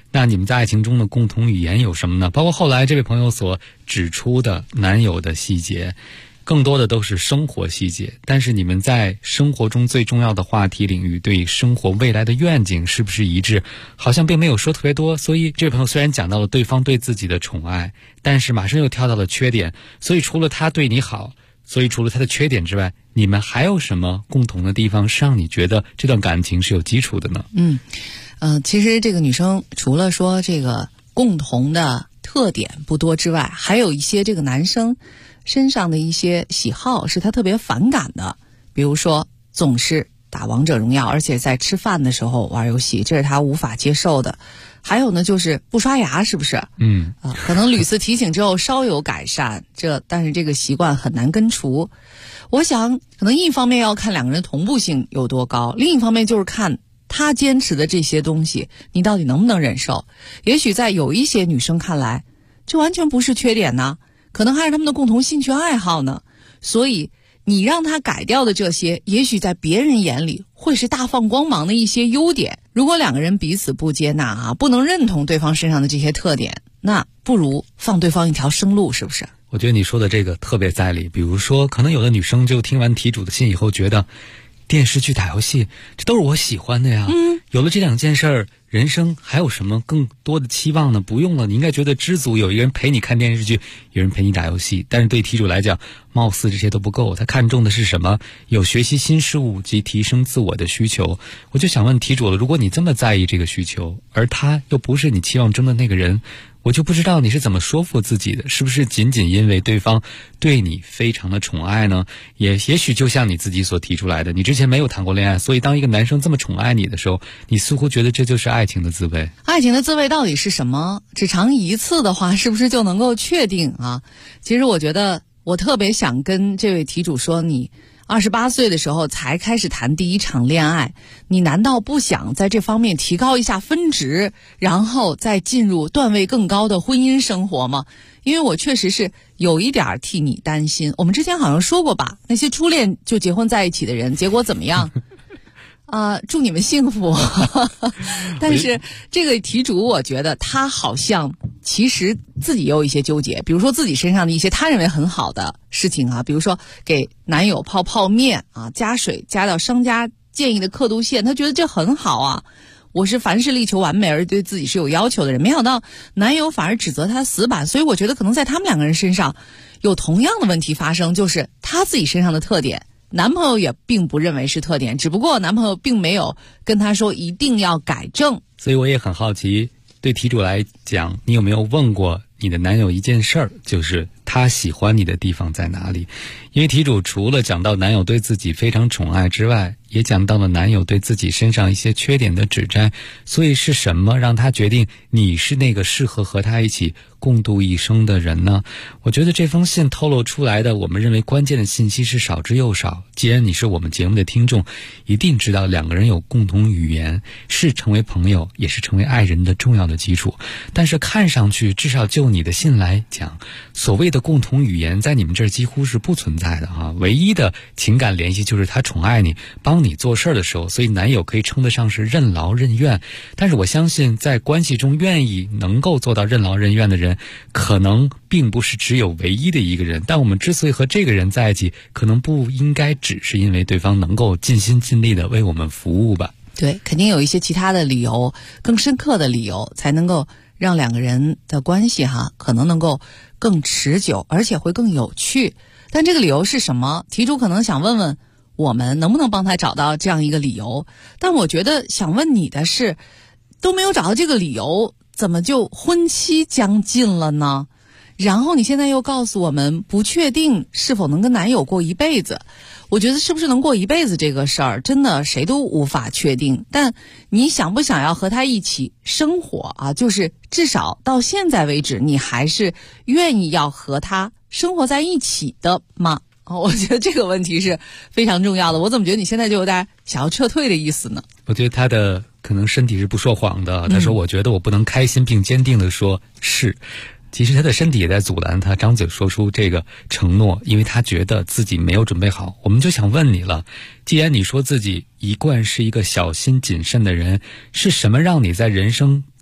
那你们在爱情中的共同语言有什么呢？包括后来这位朋友所指出的男友的细节，更多的都是生活细节，但是你们在生活中最重要的话题领域，对生活未来的愿景是不是一致，好像并没有说特别多。所以这位朋友虽然讲到了对方对自己的宠爱，但是马上又跳到了缺点，所以除了他对你好，所以除了他的缺点之外，你们还有什么共同的地方是让你觉得这段感情是有基础的呢？ 其实这个女生除了说这个共同的特点不多之外，还有一些这个男生身上的一些喜好是他特别反感的，比如说总是打王者荣耀，而且在吃饭的时候玩游戏，这是他无法接受的。还有呢，就是不刷牙，是不是？可能屡次提醒之后稍有改善，但是这个习惯很难根除。我想可能一方面要看两个人同步性有多高，另一方面就是看他坚持的这些东西你到底能不能忍受。也许在有一些女生看来，这完全不是缺点呢，可能还是他们的共同兴趣爱好呢。所以你让他改掉的这些，也许在别人眼里会是大放光芒的一些优点。如果两个人彼此不接纳不能认同对方身上的这些特点，那不如放对方一条生路，是不是？ 我觉得你说的这个特别在理。比如说可能有的女生就听完题主的信以后觉得电视剧打游戏这都是我喜欢的呀，有了这两件事儿，人生还有什么更多的期望呢？不用了，你应该觉得知足，有一个人陪你看电视剧，有人陪你打游戏。但是对题主来讲，貌似这些都不够，他看重的是什么？有学习新事物及提升自我的需求。我就想问题主了，如果你这么在意这个需求，而他又不是你期望中的那个人，我就不知道你是怎么说服自己的，是不是仅仅因为对方对你非常的宠爱呢？也许就像你自己所提出来的，你之前没有谈过恋爱，所以当一个男生这么宠爱你的时候，你似乎觉得这就是爱情的滋味。 爱情的滋味到底是什么？只尝一次的话，是不是就能够确定啊？其实我觉得我特别想跟这位题主说，你28岁的时候才开始谈第一场恋爱，你难道不想在这方面提高一下分值，然后再进入段位更高的婚姻生活吗？因为我确实是有一点替你担心。我们之前好像说过吧，那些初恋就结婚在一起的人，结果怎么样？祝你们幸福。但是这个题主我觉得他好像其实自己也有一些纠结，比如说自己身上的一些他认为很好的事情比如说给男友泡泡面加水加到商家建议的刻度线，他觉得这很好我是凡事力求完美而对自己是有要求的人，没想到男友反而指责他死板。所以我觉得可能在他们两个人身上有同样的问题发生，就是他自己身上的特点男朋友也并不认为是特点，只不过男朋友并没有跟他说一定要改正。 所以我也很好奇，对题主来讲，你有没有问过你的男友一件事儿，就是他喜欢你的地方在哪里？因为题主除了讲到男友对自己非常宠爱之外，也讲到了男友对自己身上一些缺点的指摘。所以是什么让他决定你是那个适合和他一起共度一生的人呢？我觉得这封信透露出来的我们认为关键的信息是少之又少。既然你是我们节目的听众，一定知道两个人有共同语言是成为朋友也是成为爱人的重要的基础。但是看上去至少就你的信来讲，所谓的共同语言在你们这儿几乎是不存在的唯一的情感联系就是他宠爱你，帮你做事的时候，所以男友可以称得上是任劳任怨。但是我相信在关系中愿意能够做到任劳任怨的人，可能并不是只有唯一的一个人。但我们之所以和这个人在一起，可能不应该只是因为对方能够尽心尽力的为我们服务吧。 对，肯定有一些其他的理由，更深刻的理由，才能够让两个人的关系可能能够更持久，而且会更有趣。但这个理由是什么？题主可能想问问我们能不能帮他找到这样一个理由。但我觉得想问你的是，都没有找到这个理由，怎么就婚期将近了呢？然后你现在又告诉我们不确定是否能跟男友过一辈子。我觉得是不是能过一辈子这个事儿，真的谁都无法确定。但你想不想要和他一起生活就是至少到现在为止，你还是愿意要和他生活在一起的吗？我觉得这个问题是非常重要的。我怎么觉得你现在就有点想要撤退的意思呢？ 我觉得他的可能身体是不说谎的。他说我觉得我不能开心并坚定地说是。其实他的身体也在阻拦他张嘴说出这个承诺，因为他觉得自己没有准备好。我们就想问你了，既然你说自己一贯是一个小心谨慎的人，是什么让你在人生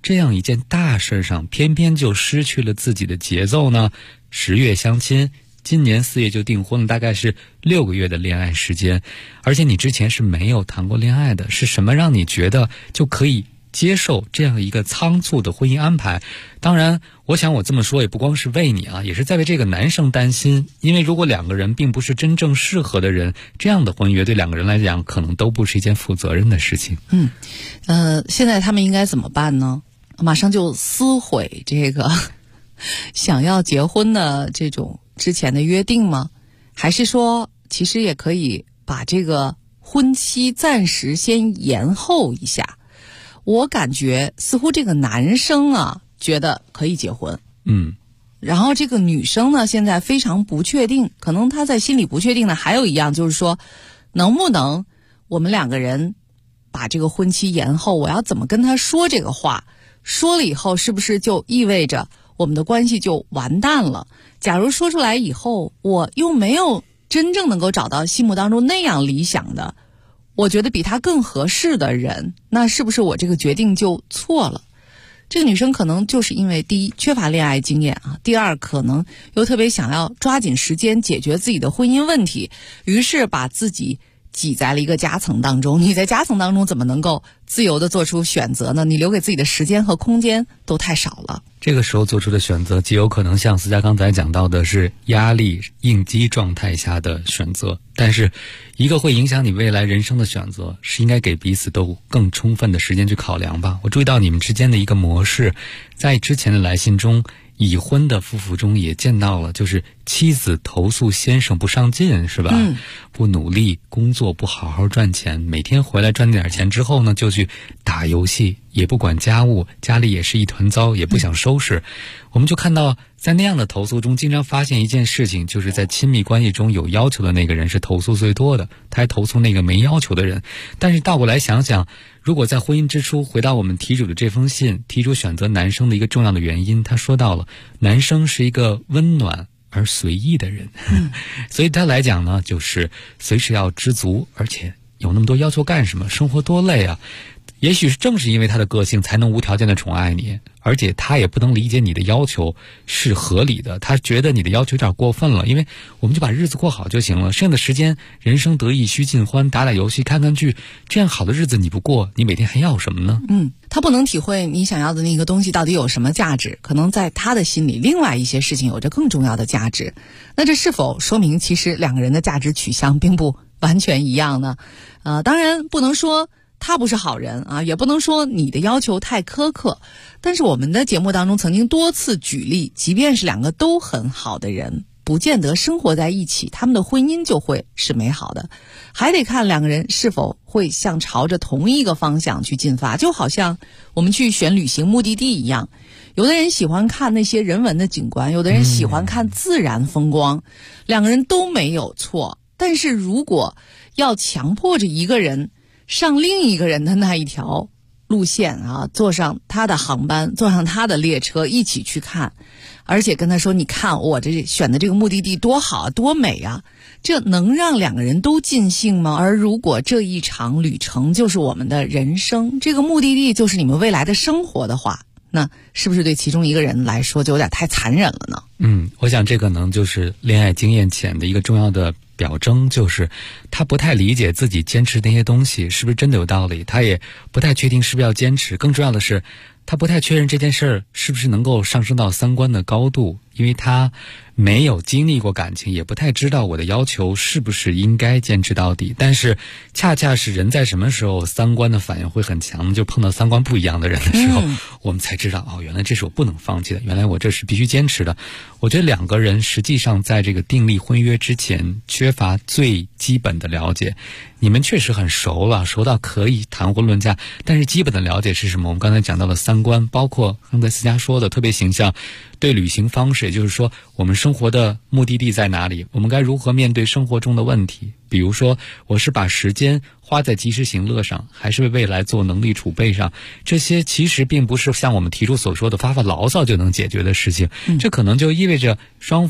这样一件大事上偏偏就失去了自己的节奏呢？10月相亲，今年4月就订婚了，大概是6个月的恋爱时间，而且你之前是没有谈过恋爱的，是什么让你觉得就可以接受这样一个仓促的婚姻安排？当然我想我这么说也不光是为你啊，也是在为这个男生担心，因为如果两个人并不是真正适合的人，这样的婚约对两个人来讲可能都不是一件负责任的事情。 现在他们应该怎么办呢？马上就撕毁这个想要结婚的这种之前的约定吗？还是说其实也可以把这个婚期暂时先延后一下？我感觉似乎这个男生啊觉得可以结婚，然后这个女生呢现在非常不确定，可能她在心里不确定的还有一样就是说，能不能我们两个人把这个婚期延后，我要怎么跟他说这个话，说了以后是不是就意味着我们的关系就完蛋了？假如说出来以后我又没有真正能够找到心目当中那样理想的，我觉得比他更合适的人，那是不是我这个决定就错了？这个女生可能就是因为第一缺乏恋爱经验啊，第二可能又特别想要抓紧时间解决自己的婚姻问题，于是把自己挤在了一个夹层当中。你在夹层当中怎么能够自由地做出选择呢？你留给自己的时间和空间都太少了。 这个时候做出的选择极有可能像思佳刚才讲到的是压力应激状态下的选择，但是一个会影响你未来人生的选择是应该给彼此都更充分的时间去考量吧。我注意到你们之间的一个模式，在之前的来信中已婚的夫妇中也见到了，就是妻子投诉先生不上进，是吧？不努力工作，不好好赚钱，每天回来赚点钱之后呢就去打游戏，也不管家务，家里也是一团糟，也不想收拾。我们就看到在那样的投诉中经常发现一件事情，就是在亲密关系中有要求的那个人是投诉最多的，他还投诉那个没要求的人。但是倒过来想想，如果在婚姻之初回到我们题主的这封信，题主选择男生的一个重要的原因，他说到了男生是一个温暖而随意的人，所以他来讲呢就是随时要知足，而且有那么多要求干什么？生活多累啊！也许是正是因为他的个性才能无条件的宠爱你，而且他也不能理解你的要求是合理的，他觉得你的要求有点过分了，因为我们就把日子过好就行了，剩下的时间人生得意须尽欢，打打游戏看看剧，这样好的日子你不过，你每天还要什么呢？ 他不能体会你想要的那个东西到底有什么价值，可能在他的心里另外一些事情有着更重要的价值。那这是否说明其实两个人的价值取向并不完全一样呢？当然不能说他不是好人啊，也不能说你的要求太苛刻，但是我们的节目当中曾经多次举例，即便是两个都很好的人，不见得生活在一起他们的婚姻就会是美好的，还得看两个人是否会向朝着同一个方向去进发。就好像我们去选旅行目的地一样，有的人喜欢看那些人文的景观，有的人喜欢看自然风光，两个人都没有错，但是如果要强迫着一个人上另一个人的那一条路线啊，坐上他的航班，坐上他的列车一起去看，而且跟他说你看我这选的这个目的地多好多美啊，这能让两个人都尽兴吗？而如果这一场旅程就是我们的人生，这个目的地就是你们未来的生活的话，那是不是对其中一个人来说就有点太残忍了呢？ 我想这可能就是恋爱经验浅的一个重要的表征，就是他不太理解自己坚持那些东西是不是真的有道理，他也不太确定是不是要坚持，更重要的是他不太确认这件事儿是不是能够上升到三观的高度，因为他没有经历过感情，也不太知道我的要求是不是应该坚持到底。但是恰恰是人在什么时候三观的反应会很强，就碰到三观不一样的人的时候，我们才知道原来这是我不能放弃的，原来我这是必须坚持的。我觉得两个人实际上在这个订立婚约之前缺乏最基本的了解。你们确实很熟了，熟到可以谈婚论嫁，但是基本的了解是什么？我们刚才讲到了三观，包括刚才思佳说的特别形象，对旅行方式，也就是说我们生活的目的地在哪里，我们该如何面对生活中的问题。比如说我是把时间花在及时行乐上，还是为未来做能力储备上，这些其实并不是像我们题主所说的发发牢骚就能解决的事情，这可能就意味着双方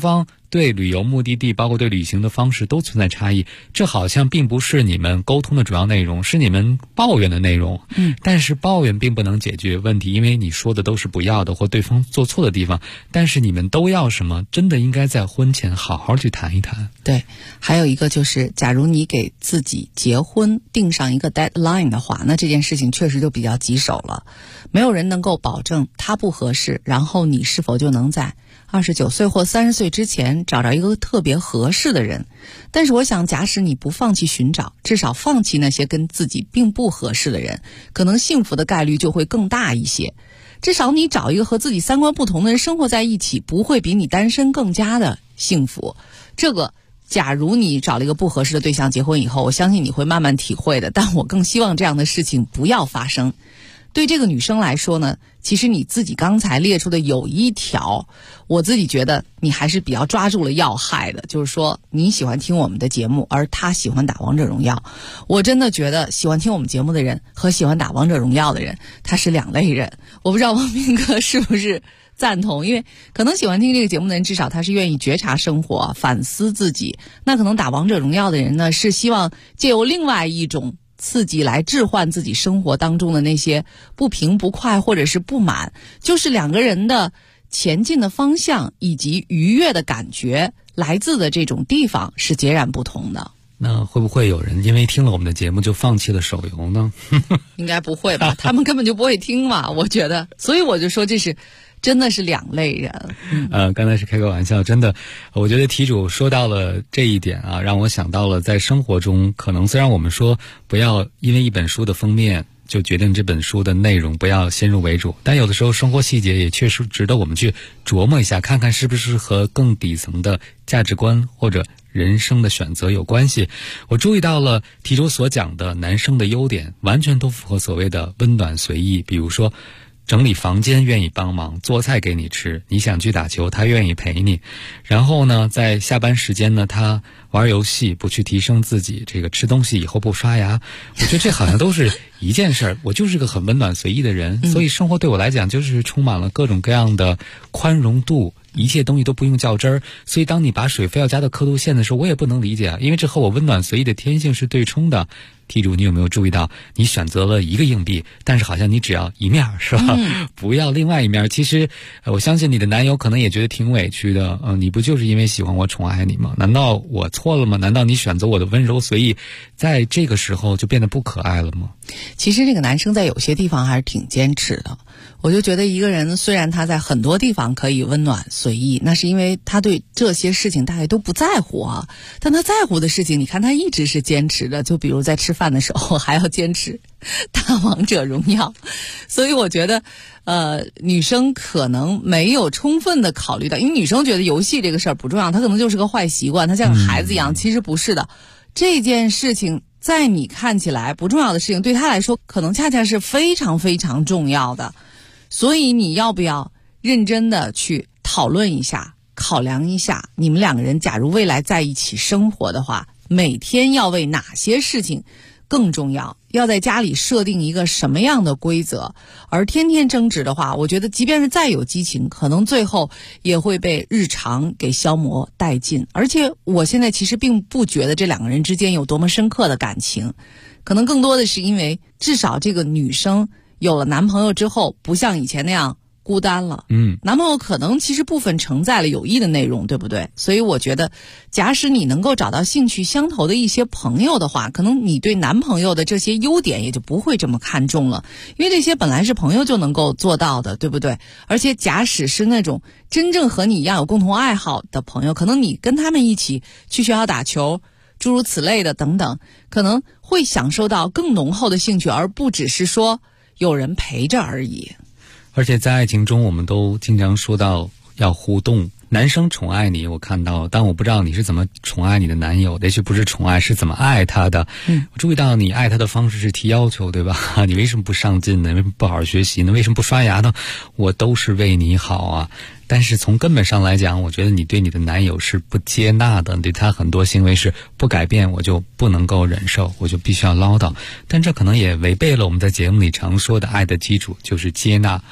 对旅游目的地包括对旅行的方式都存在差异，这好像并不是你们沟通的主要内容，是你们抱怨的内容。但是抱怨并不能解决问题，因为你说的都是不要的或对方做错的地方，但是你们都要什么，真的应该在婚前好好去谈一谈。 对，还有一个就是假如你给自己结婚定上一个 deadline 的话，那这件事情确实就比较棘手了。没有人能够保证他不合适，然后你是否就能在29岁或30岁之前找着一个特别合适的人。但是我想，假使你不放弃寻找，至少放弃那些跟自己并不合适的人，可能幸福的概率就会更大一些。至少你找一个和自己三观不同的人生活在一起，不会比你单身更加的幸福。这个假如你找了一个不合适的对象结婚以后，我相信你会慢慢体会的，但我更希望这样的事情不要发生。对这个女生来说呢，其实你自己刚才列出的有一条，我自己觉得你还是比较抓住了要害的，就是说你喜欢听我们的节目，而她喜欢打王者荣耀。我真的觉得喜欢听我们节目的人和喜欢打王者荣耀的人，他是两类人。我不知道王明哥是不是赞同，因为可能喜欢听这个节目的人，至少他是愿意觉察生活、反思自己。那可能打王者荣耀的人呢，是希望借由另外一种刺激来置换自己生活当中的那些不平不快或者是不满，就是两个人的前进的方向以及愉悦的感觉来自的这种地方是截然不同的。 那会不会有人因为听了我们的节目就放弃了手游呢？ 应该不会吧，他们根本就不会听嘛，我觉得。所以我就说这是真的是两类人。 刚才是开个玩笑，真的，我觉得题主说到了这一点啊，让我想到了在生活中，可能虽然我们说不要因为一本书的封面就决定这本书的内容，不要先入为主，但有的时候生活细节也确实值得我们去琢磨一下，看看是不是和更底层的价值观或者人生的选择有关系。我注意到了题主所讲的男生的优点完全都符合所谓的温暖随意，比如说整理房间愿意帮忙，做菜给你吃，你想去打球他愿意陪你，然后呢在下班时间呢他玩游戏不去提升自己，这个吃东西以后不刷牙，我觉得这好像都是一件事儿。我就是个很温暖随意的人，所以生活对我来讲就是充满了各种各样的宽容度，一切东西都不用较真儿。所以当你把水非要加到刻度线的时候，我也不能理解啊，因为这和我温暖随意的天性是对冲的。题主，你有没有注意到你选择了一个硬币，但是好像你只要一面，是吧？不要另外一面。其实我相信你的男友可能也觉得挺委屈的，你不就是因为喜欢我宠爱你吗？难道我错了吗？难道你选择我的温柔随意在这个时候就变得不可爱了吗？ 其实这个男生在有些地方还是挺坚持的。我就觉得一个人虽然他在很多地方可以温暖随意，那是因为他对这些事情大概都不在乎啊，但他在乎的事情你看他一直是坚持的，就比如在吃饭的时候还要坚持打王者荣耀。所以我觉得女生可能没有充分的考虑到，因为女生觉得游戏这个事儿不重要，她可能就是个坏习惯，她像个孩子一样，其实不是的。这件事情在你看起来不重要的事情，对她来说可能恰恰是非常非常重要的。所以你要不要认真的去讨论一下，考量一下，你们两个人假如未来在一起生活的话，每天要为哪些事情更重要，要在家里设定一个什么样的规则。而天天争执的话，我觉得即便是再有激情，可能最后也会被日常给消磨殆尽。而且我现在其实并不觉得这两个人之间有多么深刻的感情，可能更多的是因为至少这个女生有了男朋友之后不像以前那样孤单了。男朋友可能其实部分承载了有益的内容，对不对？所以我觉得假使你能够找到兴趣相投的一些朋友的话，可能你对男朋友的这些优点也就不会这么看重了，因为这些本来是朋友就能够做到的，对不对？而且假使是那种真正和你一样有共同爱好的朋友，可能你跟他们一起去学校打球诸如此类的等等，可能会享受到更浓厚的兴趣，而不只是说有人陪着而已。 而且在爱情中我们都经常说到要互动，男生宠爱你我看到，但我不知道你是怎么宠爱你的男友，也许不是宠爱，是怎么爱他的。我注意到你爱他的方式是提要求，对吧？你为什么不上进呢？为什么不好好学习呢？为什么不刷牙呢？我都是为你好啊。但是从根本上来讲，我觉得你对你的男友是不接纳的，对他很多行为是不改变我就不能够忍受，我就必须要唠叨。但这可能也违背了我们在节目里常说的爱的基础，就是接纳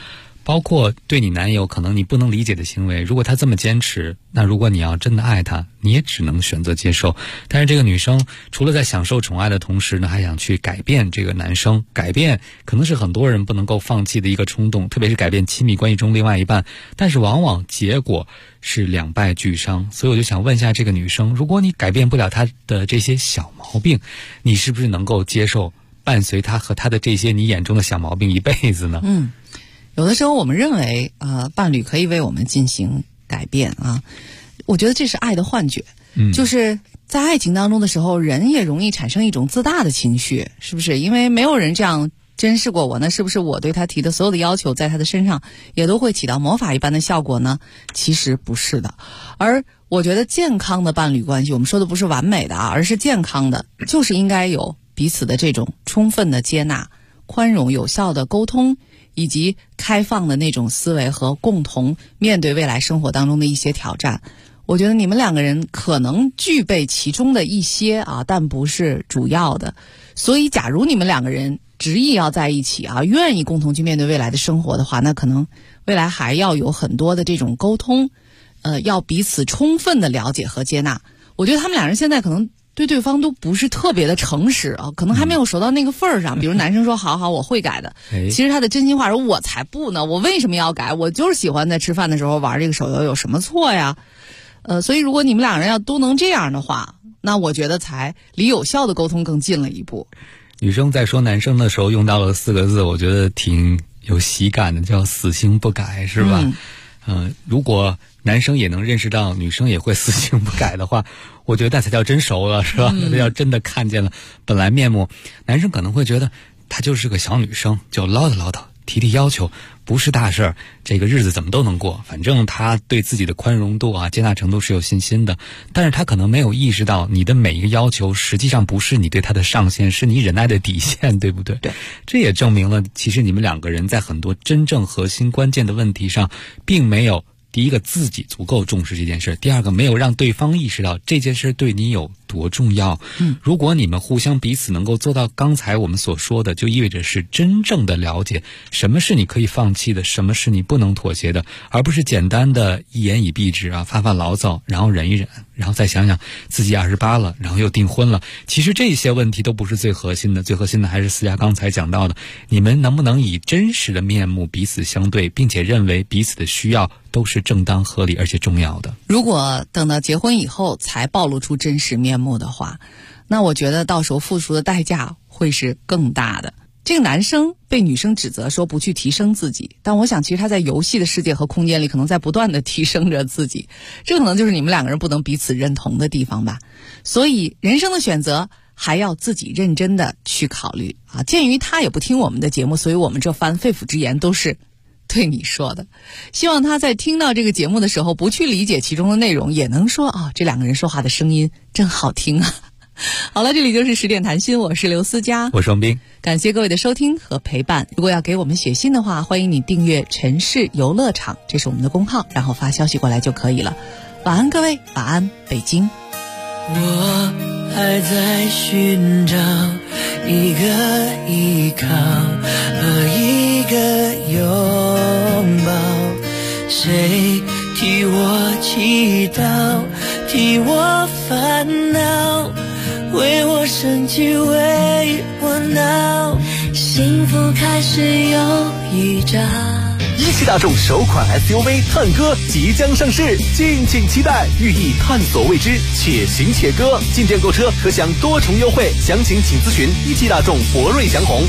包括对你男友可能你不能理解的行为，如果他这么坚持，那如果你要真的爱他，你也只能选择接受。但是这个女生除了在享受宠爱的同时呢，还想去改变这个男生，改变可能是很多人不能够放弃的一个冲动，特别是改变亲密关系中另外一半，但是往往结果是两败俱伤。所以我就想问一下这个女生，如果你改变不了她的这些小毛病，你是不是能够接受伴随她和她的这些你眼中的小毛病一辈子呢？ 有的时候我们认为伴侣可以为我们进行改变啊，我觉得这是爱的幻觉。就是在爱情当中的时候，人也容易产生一种自大的情绪，是不是？因为没有人这样珍视过我，那是不是我对他提的所有的要求在他的身上也都会起到魔法一般的效果呢？其实不是的。而我觉得健康的伴侣关系，我们说的不是完美的而是健康的，就是应该有彼此的这种充分的接纳、宽容、有效的沟通，以及开放的那种思维和共同面对未来生活当中的一些挑战。我觉得你们两个人可能具备其中的一些但不是主要的。所以假如你们两个人执意要在一起愿意共同去面对未来的生活的话，那可能未来还要有很多的这种沟通，要彼此充分的了解和接纳。我觉得他们两人现在可能对对方都不是特别的诚实可能还没有熟到那个份儿上。比如男生说好好我会改的，其实他的真心话说我才不呢，我为什么要改？我就是喜欢在吃饭的时候玩这个手游，有什么错呀？所以如果你们两人要都能这样的话，那我觉得才离有效的沟通更近了一步。 女生在说男生的时候用到了4个字，我觉得挺有喜感的，叫死性不改，是吧？如果男生也能认识到女生也会死性不改的话，我觉得那才叫真熟了，是吧？那叫真的看见了本来面目。男生可能会觉得她就是个小女生，就唠叨唠叨，提要求，不是大事儿，这个日子怎么都能过，反正他对自己的宽容度接纳程度是有信心的。但是他可能没有意识到你的每一个要求实际上不是你对他的上限，是你忍耐的底线，对不对？对，这也证明了其实你们两个人在很多真正核心关键的问题上并没有，第一个自己足够重视这件事，第二个没有让对方意识到这件事对你有多重要。如果你们互相彼此能够做到刚才我们所说的，就意味着是真正的了解什么是你可以放弃的，什么是你不能妥协的，而不是简单的一言以蔽之发发牢骚，然后忍一忍，然后再想想自己28了，然后又订婚了。其实这些问题都不是最核心的，最核心的还是思佳刚才讲到的，你们能不能以真实的面目彼此相对，并且认为彼此的需要都是正当合理而且重要的。 如果等到结婚以后才暴露出真实面目的话，那我觉得到时候付出的代价会是更大的。这个男生被女生指责说不去提升自己，但我想其实他在游戏的世界和空间里可能在不断的提升着自己，这可能就是你们两个人不能彼此认同的地方吧。所以人生的选择还要自己认真的去考虑鉴于他也不听我们的节目，所以我们这番肺腑之言都是对你说的。希望他在听到这个节目的时候不去理解其中的内容，也能说这两个人说话的声音真好听啊。好了，这里就是10点谈心，我是刘思佳， 我是王斌， 感谢各位的收听和陪伴。如果要给我们写信的话，欢迎你订阅城市游乐场，这是我们的公号，然后发消息过来就可以了。晚安各位，晚安北京。 我还在寻找一个依靠和一个拥抱，谁替我祈祷，替我烦恼，为我生气，为我闹，幸福开始有一招。 一汽大众首款 SUV 探歌即将上市，敬请期待，寓意探索未知，且行且歌。进店购车可享多重优惠，详情请咨询一汽大众博瑞祥宏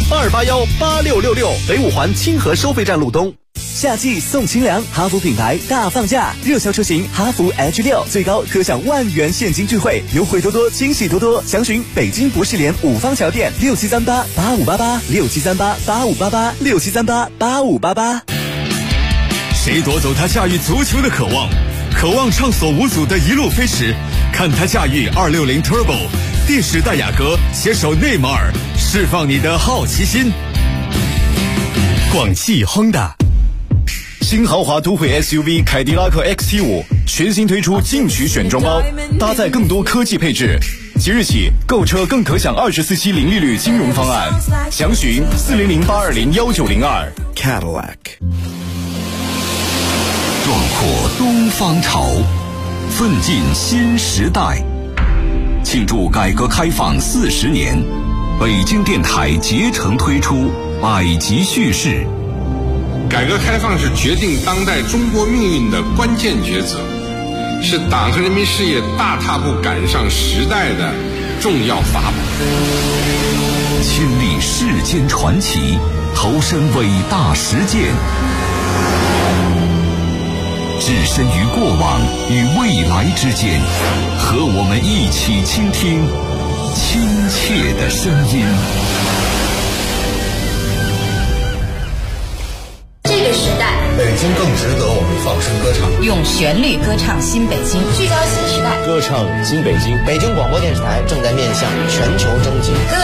2818666，北五环清河收费站路东。夏季送清凉，哈弗品牌大放价，热销车型哈弗 H6 最高可享10000元现金钜惠，优惠多多，惊喜多多。详询北京博士联五方桥店67388588，67388588，67388588。 谁夺走他驾驭足球的渴望？渴望畅所无阻的一路飞驰，看他驾驭260 Turbo， 第10代雅阁携手内马尔，释放你的好奇心。 广汽亨达新豪华都会 SUV 凯迪拉克 XT5 全新推出进取选装包，搭载更多科技配置。即日起购车更可享24期零利率金融方案，详询400820192。 Cadillac 壮阔东方潮，奋进新时代。庆祝改革开放40年，北京电台竭诚推出百集叙事。 改革开放是决定当代中国命运的关键抉择，是党和人民事业大踏步赶上时代的重要法宝。 亲历世间传奇，投身伟大实践，置身于过往与未来之间，和我们一起倾听亲切的声音。 这个时代， 北京更值得我们放声歌唱， 用旋律歌唱新北京，聚焦新时代， 歌唱新北京。 北京广播电视台正在面向全球征集。